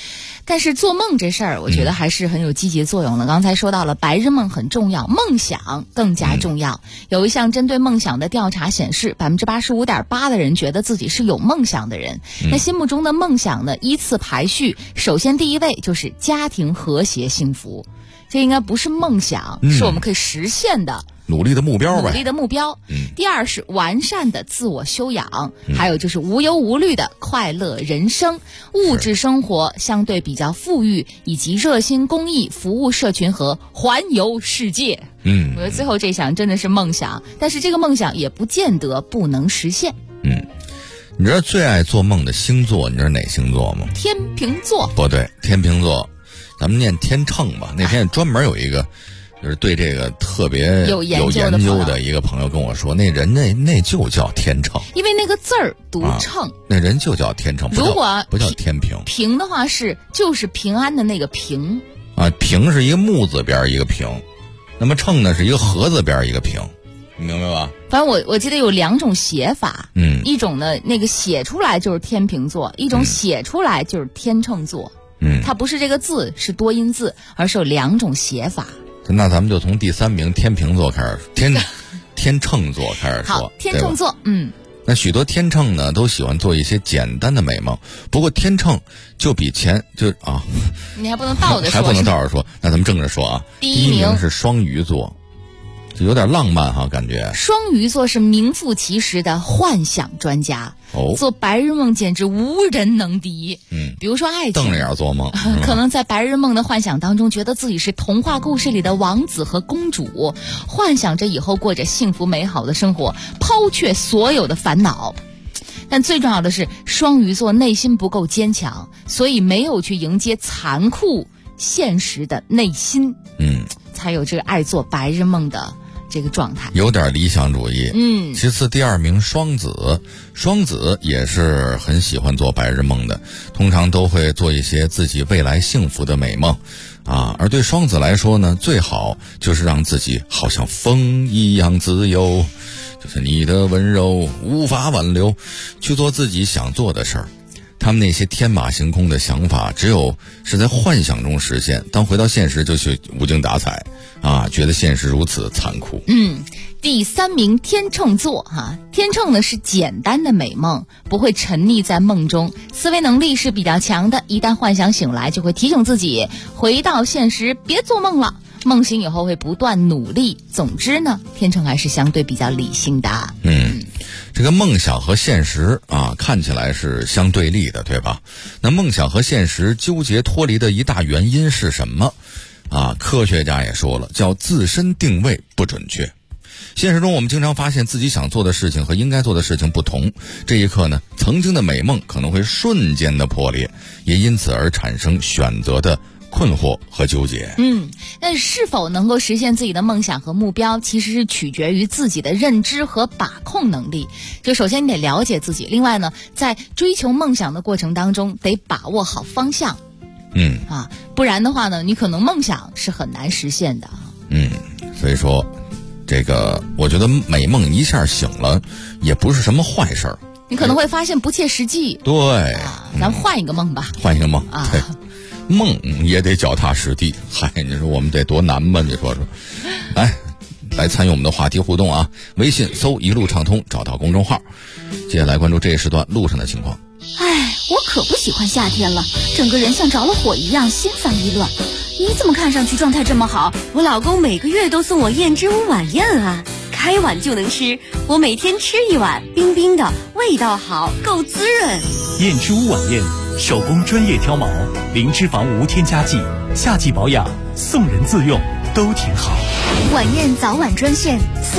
但是做梦这事儿，我觉得还是很有积极作用的。刚才说到了白日梦很重要，梦想更加重要。有一项针对梦想的调查显示，85.8%的人觉得自己是有梦想的人。那心目中的梦想呢，依次排序，首先第一位就是家庭和谐幸福。这应该不是梦想，是我们可以实现的努力的目标呗。 努力的目标。第二是完善的自我修养，还有就是无忧无虑的快乐人生。物质生活相对比较富裕，以及热心公益、服务社群和环游世界。我觉得最后这项真的是梦想，但是这个梦想也不见得不能实现。 你知道最爱做梦的星座，你知道哪星座吗？ 天秤座。 不对，天秤座，咱们念天秤吧。那天专门有一个就是对这个特别有研究的一个朋友跟我说，那人那就叫天秤， 因为那个字儿读秤， 那人就叫天秤， 如果不叫天平。 平的话就是平安的那个平啊，平是一个木字边一个平，那么秤呢是一个禾字边一个平，你明白吧？ 反正我记得有2种写法，一种呢那个写出来就是天秤座，一种写出来就是天秤座。它不是这个字是多音字，而是有2种写法。 那咱们就从第3名天秤座开始，天秤座开始说。 好，天秤座， 那许多天秤呢都喜欢做一些简单的美梦，不过天秤就比你还不能倒着说， 还不能倒着说，那咱们正着说啊。 第一名是双鱼座，就有点浪漫哈，感觉。 双鱼座是名副其实的幻想专家，做白日梦简直无人能敌。比如说爱情， 瞪着眼做梦， 可能在白日梦的幻想当中，觉得自己是童话故事里的王子和公主，幻想着以后过着幸福美好的生活，抛却所有的烦恼。但最重要的是，双鱼座内心不够坚强，所以没有去迎接残酷现实的内心，才有这个爱做白日梦的这个状态， 有点理想主义。其次第2名双子，双子也是很喜欢做白日梦的，通常都会做一些自己未来幸福的美梦啊。而对双子来说呢，最好就是让自己好像风一样自由，就是你的温柔无法挽留，去做自己想做的事儿。他们那些天马行空的想法，只有是在幻想中实现，当回到现实就去无精打采啊，觉得现实如此残酷。 第3名天秤座天秤呢是简单的美梦，不会沉溺在梦中，思维能力是比较强的，一旦幻想醒来就会提醒自己回到现实，别做梦了。梦醒以后会不断努力。总之呢，天秤还是相对比较理性的。 这个梦想和现实啊，看起来是相对立的，对吧？那梦想和现实纠结脱离的一大原因是什么啊？科学家也说了，叫自身定位不准确。现实中我们经常发现自己想做的事情和应该做的事情不同，这一刻呢，曾经的美梦可能会瞬间的破裂，也因此而产生选择的困惑和纠结。 但是否能够实现自己的梦想和目标，其实是取决于自己的认知和把控能力。就首先你得了解自己，另外呢，在追求梦想的过程当中，得把握好方向。不然的话呢，你可能梦想是很难实现的。 所以说，这个我觉得美梦一下醒了，也不是什么坏事儿。 你可能会发现不切实际。 对， 咱换一个梦吧。 换一个梦对。梦也得脚踏实地，你说我们得多难吧？你说说，来参与我们的话题互动啊！微信搜一路畅通，找到公众号。接下来关注这一时段路上的情况。 我可不喜欢夏天了，整个人像着了火一样，心烦意乱。你怎么看上去状态这么好？ 我老公每个月都送我燕之屋晚宴啊，开碗就能吃，我每天吃一碗，冰冰的，味道好，够滋润。 燕之屋晚宴，手工专业挑毛，零脂肪无添加剂，夏季保养，送人自用都挺好。 晚宴早晚专线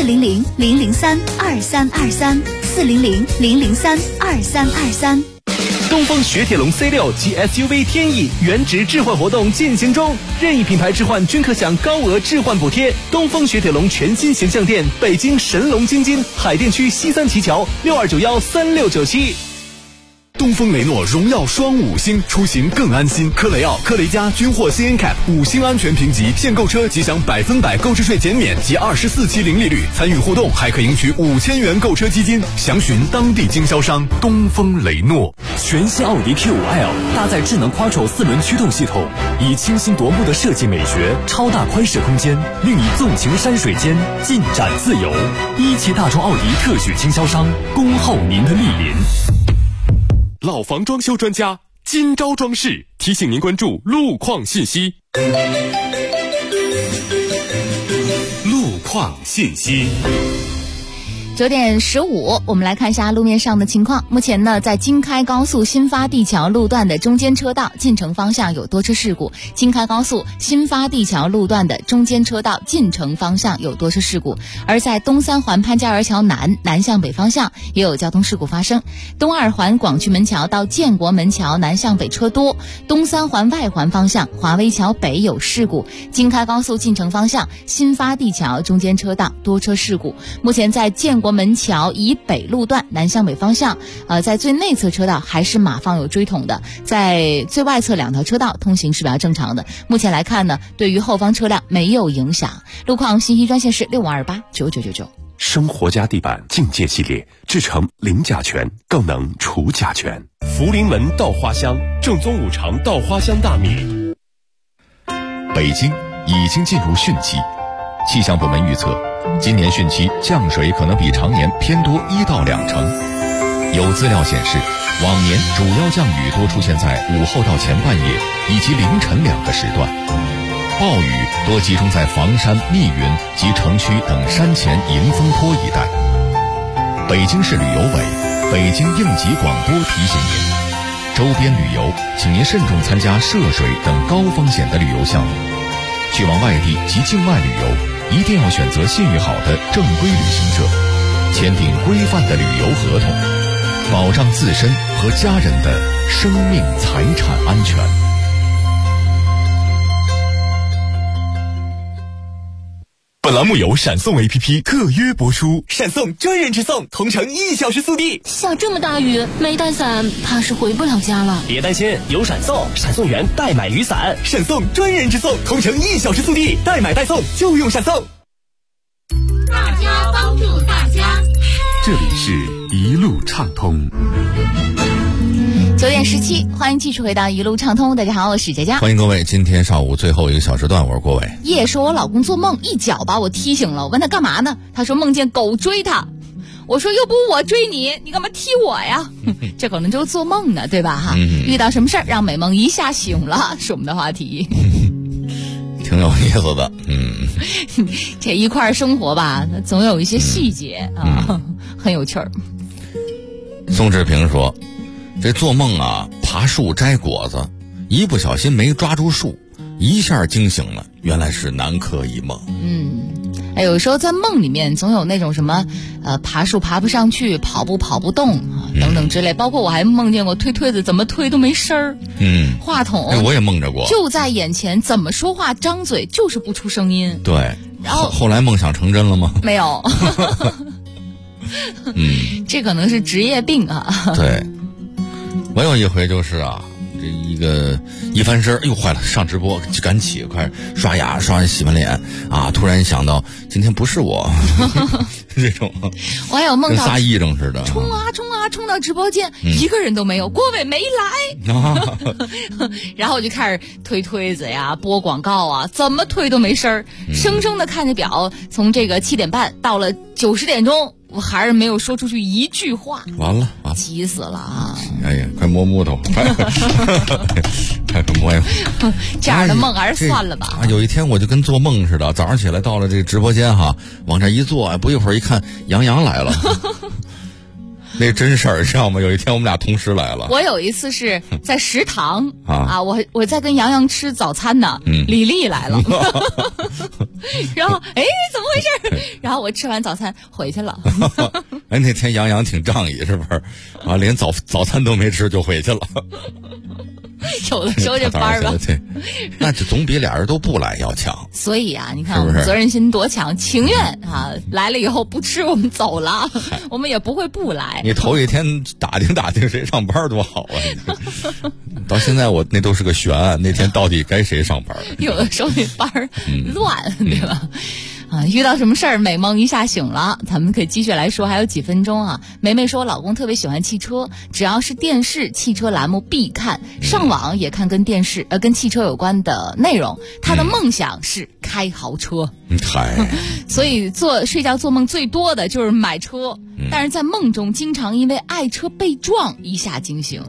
400-003-2323，400-003-2323。 东风雪铁龙 C6 及 SUV 天翼原值置换活动进行中，任意品牌置换均可享高额置换补贴。东风雪铁龙全新形象店，北京神龙京津海淀区西三旗桥，62913697。 东风雷诺荣耀双5星，出行更安心。科雷傲、科雷嘉均获 CNCAP 5星安全评级，现购车即享100%购置税减免及24期零利率，参与互动还可赢取5000元购车基金。详询当地经销商。东风雷诺。 全新奥迪 Q5L 搭载智能 Quattro 4轮驱动系统，以清新夺目的设计美学、超大宽敞空间，令你纵情山水间，尽展自由。一汽大众奥迪特许经销商，恭候您的莅临。 老房装修专家金招装饰提醒您关注路况信息。路况信息。 9点15，我们来看一下路面上的情况。目前呢，在京开高速新发地桥路段的中间车道进城方向有多车事故。京开高速新发地桥路段的中间车道进城方向有多车事故，而在东三环潘家园桥南向北方向也有交通事故发生。东二环广渠门桥到建国门桥南向北车多，东三环外环方向华威桥北有事故。京开高速进城方向新发地桥中间车道多车事故。目前在建国门桥以北路段南向北方向，在最内侧车道还是马方有追统的，在最外侧2条车道通行是比较正常的。目前来看呢，对于后方车辆没有影响。路况信息专线是65289999。 生活家地板境界系列，制成零甲醛，更能除甲醛。福临门稻花香，正宗5常稻花香大米。 北京已经进入汛期，气象部门预测，今年汛期降水可能比常年偏多1到2成。有资料显示，往年主要降雨多出现在午后到前半夜以及凌晨2个时段，暴雨多集中在房山、密云及城区等山前迎风坡一带。北京市旅游委、北京应急广播提醒您，周边旅游请您慎重参加涉水等高风险的旅游项目。去往外地及境外旅游，一定要选择信誉好的正规旅行社，签订规范的旅游合同，保障自身和家人的生命财产安全。 本栏目由闪送 APP 特约播出， 闪送专人直送，同城1小时速递。 下这么大雨，没带伞，怕是回不了家了。 别担心，有闪送，闪送员代买雨伞，闪送专人直送，同城1小时速递，代买代送就用闪送。 大家帮助大家， 这里是一路畅通。 9点17，欢迎继续回到一路畅通。大家好，我是佳佳， 欢迎各位。今天上午最后1个小时段，我是郭伟。 叶说我老公做梦一脚把我踢醒了，我问他干嘛呢？他说梦见狗追他。我说又不我追你，你干嘛踢我呀？这可能就是做梦呢，对吧？哈，遇到什么事儿让美梦一下醒了，是我们的话题。 挺有意思的， 这一块生活吧，总有一些细节啊，很有趣儿。 宋志平说，这做梦啊，爬树摘果子，一不小心没抓住树，一下惊醒了，原来是南柯一梦。 有时候在梦里面总有那种什么爬树爬不上去，跑步跑不动啊等等之类，包括我还梦见过推推子怎么推都没声儿，话筒我也梦着过， 就在眼前，怎么说话张嘴就是不出声音。 对， 然后后来梦想成真了吗？ 没有。这可能是职业病啊。 对，我有一回就是啊，这一翻身，哟坏了，上直播就赶起，快刷牙刷完洗完脸啊，突然想到今天不是我，这种我还有梦到跟撒癔症似的， 冲啊冲啊冲到直播间，一个人都没有，郭伟没来，然后我就开始推推子呀，播广告啊，怎么推都没声儿，生生的看着表，从这个7点半到了90点钟。我还是没有说出去一句话， 完了， 急死了啊！ 哎呀，快摸木头，快摸呀！ 这样的梦还是算了吧。 有一天我就跟做梦似的，早上起来到了这个直播间哈，往这一坐，不一会儿一看，杨洋来了。那真事儿，知道吗？有一天我们俩同时来了。 我有一次是在食堂我在跟杨洋吃早餐呢，李丽来了，然后怎么回事？然后我吃完早餐回去了。 那天杨洋挺仗义，是不是？连早餐都没吃就回去了。 有的时候这班儿吧， 对，那就总比俩人都不来要强。 所以啊，你看我们责任心多强，情愿啊来了以后不吃我们走了，我们也不会不来。 你头一天打听谁上班多好啊！到现在我那都是个悬案，那天到底该谁上班？ 有的时候那班儿乱，对吧？啊，遇到什么事儿，美梦一下醒了，咱们可以继续来说，还有几分钟啊。梅梅说，老公特别喜欢汽车，只要是电视、汽车栏目必看，上网也看跟跟汽车有关的内容。他的梦想是开豪车，所以睡觉做梦最多的就是买车，但是在梦中经常因为爱车被撞一下惊醒。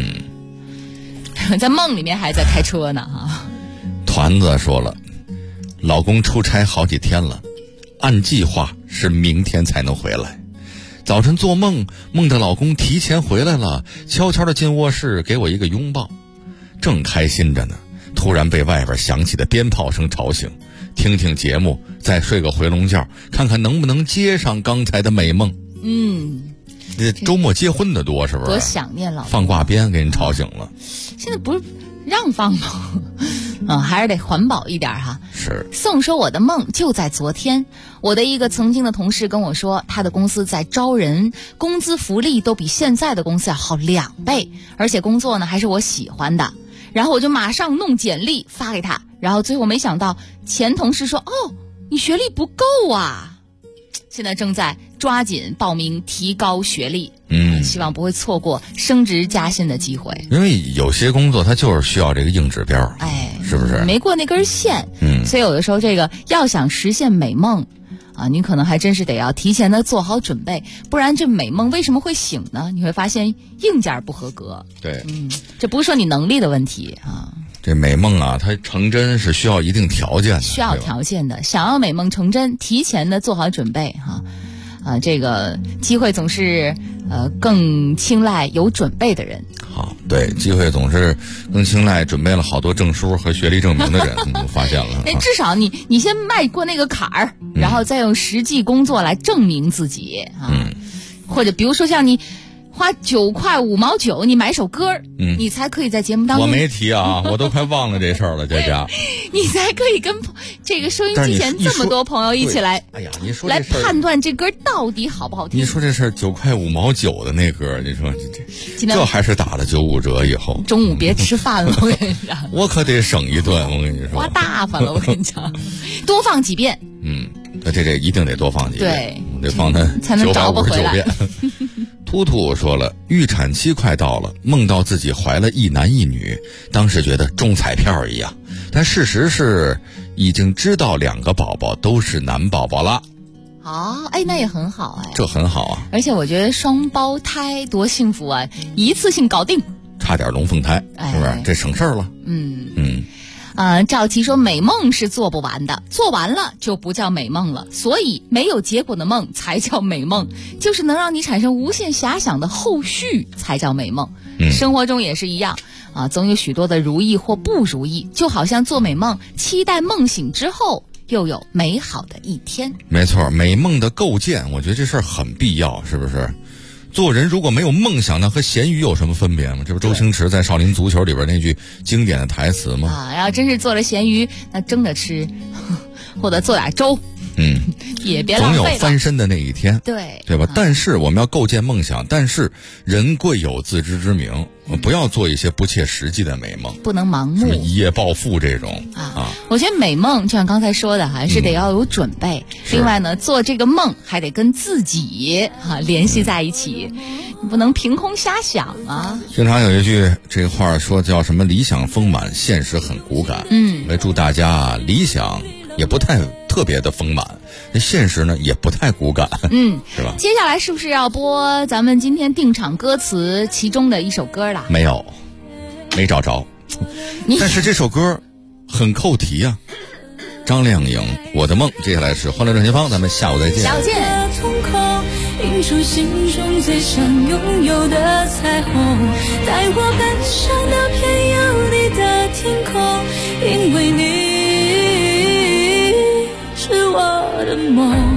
在梦里面还在开车呢哈。 团子说了。老公出差好几天了，按计划是明天才能回来。早晨做梦到老公提前回来了，悄悄地进卧室给我一个拥抱，正开心着呢，突然被外边响起的鞭炮声吵醒，听听节目，再睡个回笼觉，看看能不能接上刚才的美梦。周末结婚的多是不是？ 多想念老公， 放挂鞭给你吵醒了。 现在不是让放吗？还是得环保一点哈。 是。 宋说，我的梦就在昨天，我的一个曾经的同事跟我说，他的公司在招人，工资福利都比现在的公司要好2倍，而且工作呢还是我喜欢的。然后我就马上弄简历发给他，然后最后没想到前同事说，你学历不够啊，现在正在抓紧报名提高学历。希望不会错过升职加薪的机会。因为有些工作它就是需要这个硬指标，是不是？ 没过那根线，所以有的时候这个要想实现美梦啊，你可能还真是得要提前的做好准备，不然这美梦为什么会醒呢？你会发现硬件不合格。 对， 这不是说你能力的问题啊。 这美梦啊，它成真是需要一定条件的， 需要条件的。想要美梦成真，提前的做好准备哈。这个机会总是更青睐有准备的人。 好，对，机会总是更青睐准备了好多证书和学历证明的人。我发现了， 那至少你先迈过那个坎儿，然后再用实际工作来证明自己啊。或者比如说像你花9块5毛9，你买首歌，你才可以在节目当中。 我没提啊，我都快忘了这事儿了，佳佳。 你才可以跟这个收音机前这么多朋友一起来， 你说来判断这歌到底好不好听。 你说这事儿9块5毛9的那歌，你说这还是打了95折以后。 中午别吃饭了，我跟你讲。 我可得省一顿，我跟你说。 花大发了，我跟你讲，多放几遍。 这一定得多放几遍， 对， 得放它才能找不回来。 突突说了，预产期快到了，梦到自己怀了1男1女，当时觉得中彩票一样，但事实是已经知道2个宝宝都是男宝宝了。 那也很好这很好啊。 而且我觉得双胞胎多幸福啊，一次性搞定， 差点龙凤胎，是不是？这省事儿了。 赵琦说，美梦是做不完的，做完了就不叫美梦了，所以没有结果的梦才叫美梦，就是能让你产生无限遐想的后续才叫美梦。生活中也是一样啊，总有许多的如意或不如意，就好像做美梦，期待梦醒之后又有美好的一天。 没错，美梦的构建，我觉得这事儿很必要，是不是？做人如果没有梦想，那和咸鱼有什么分别吗？这不周星驰在《少林足球》里边那句经典的台词吗？ 要真是做了咸鱼，那蒸着吃，或者做点粥，也别浪费了。 总有翻身的那一天，对吧？但是我们要构建梦想，但是人贵有自知之明，不要做一些不切实际的美梦， 不能盲目， 什么一夜暴富这种我觉得美梦就像刚才说的，还是得要有准备。另外呢，做这个梦还得跟自己联系在一起，你不能凭空瞎想啊。 经常有一句这话说叫什么理想丰满，现实很骨感。来祝大家理想也不太特别的丰满，那现实呢也不太骨感，是吧？ 接下来是不是要播咱们今天定场歌词其中的一首歌了？ 没有，没找着。但是这首歌很扣题啊。张靓颖，我的梦。接下来是欢乐正前方，咱们下午再见。 下午见。 映出心中最想拥有的彩虹，带我奔向那片有你的天空，因为你是我的梦。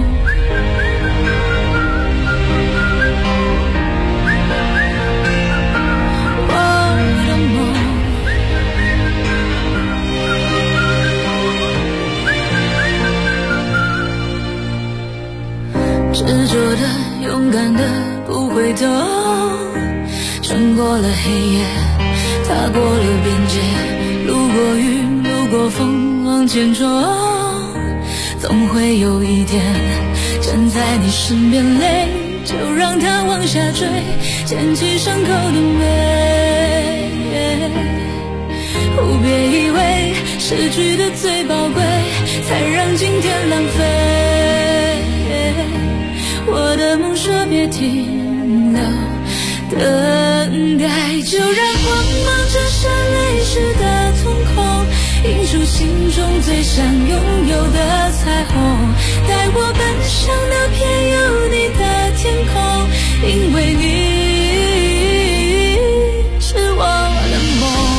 我的梦回头，穿过了黑夜，踏过了边界，路过雨，路过风，往前冲，总会有一天站在你身边，泪就让它往下坠，捡起伤口的美。别以为失去的最宝贵，才让今天浪费。我的梦说别停留，等待，就让光芒折射泪湿的瞳孔，映出心中最想拥有的彩虹，带我奔向那片有你的天空，因为你是我的梦。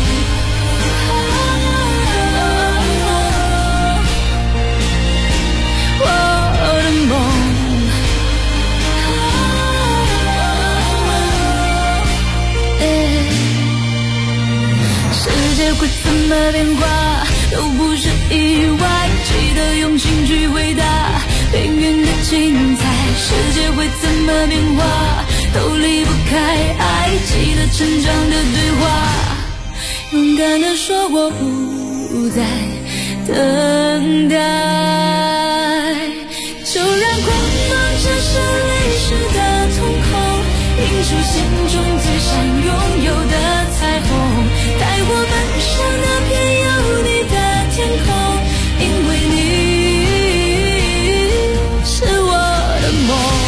世界会怎么变化都不是意外，记得用心去回答边缘的精彩。世界会怎么变化都离不开爱，记得成长的对话，勇敢地说我不再等待，就让光芒折射泪湿的瞳孔，映出心中最想拥有的彩虹，带我奔向那片有你的天空，因为你是我的梦。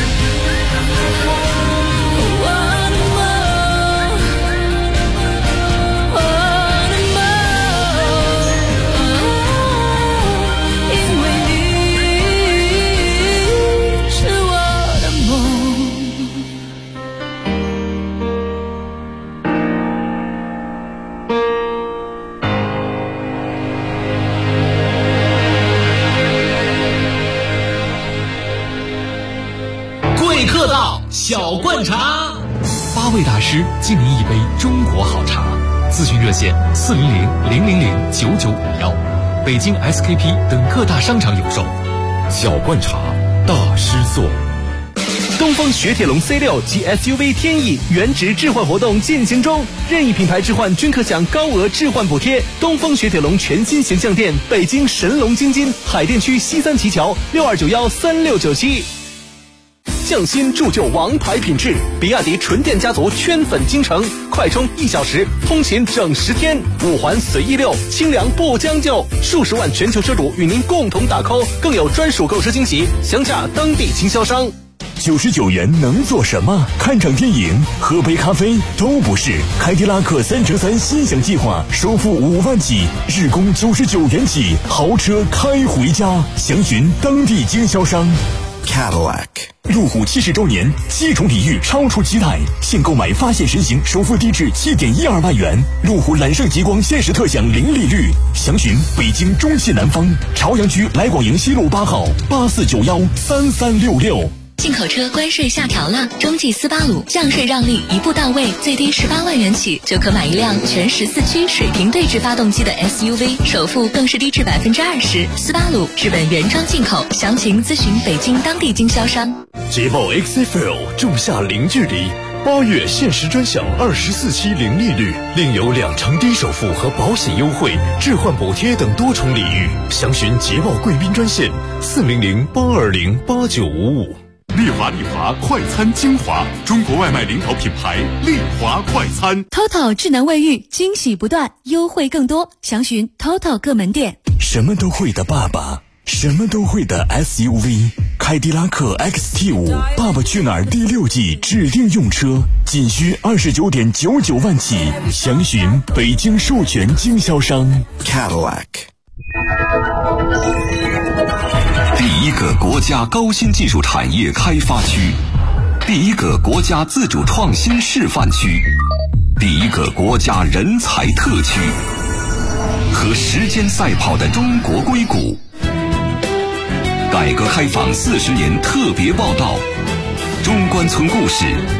小灌茶，8位大师敬您一杯中国好茶。咨询热线400-000-9951，北京 SKP 等各大商场有售。 小灌茶，大师做。 东风雪铁龙 C6 及 SUV 天翼原值置换活动进行中，任意品牌置换均可享高额置换补贴。东风雪铁龙全新形象店，北京神龙京津海淀区西三旗桥62913697。匠心铸就王牌品质，比亚迪纯电家族圈粉京城，快充1小时，通勤整10天，5环随意溜，清凉不将就，数十万全球车主与您共同打 call， 更有专属购车惊喜，详洽当地经销商。 99元能做什么？看场电影、喝杯咖啡都不是。凯迪拉克3乘3心想计划，首付5万起，日供99元起，豪车开回家。详询当地经销商。Cadillac 路虎70周年，7重礼遇超出期待，现购买发现神行，首付低至7.12万元。路虎揽胜极光限时特享零利率，详询北京中西南方朝阳区来广营西路8号84913366。 进口车关税下调了，中际斯巴鲁降税让利一步到位，最低18万元起就可买一辆全14驱水平对置发动机的 SUV， 首付更是低至20%。斯巴鲁日本原装进口，详情咨询北京当地经销商。 捷豹 XFL 仲夏零距离，8月限时专享24期零利率，另有2成低首付和保险优惠、置换补贴等多重礼遇，详询捷豹贵宾专线400-820-8955。 丽华快餐精华，中国外卖领导品牌丽华快餐。 TOTO 智能卫浴惊喜不断，优惠更多，详询 TOTO 各门店。 什么都会的爸爸，什么都会的 SUV， 凯迪拉克 XT5 爸爸去哪儿第6季指定用车，仅需29.99万起，详询北京授权经销商 Cadillac。 第一个国家高新技术产业开发区，第一个国家自主创新示范区，第一个国家人才特区，和时间赛跑的中国硅谷。改革开放40年特别报道，中关村故事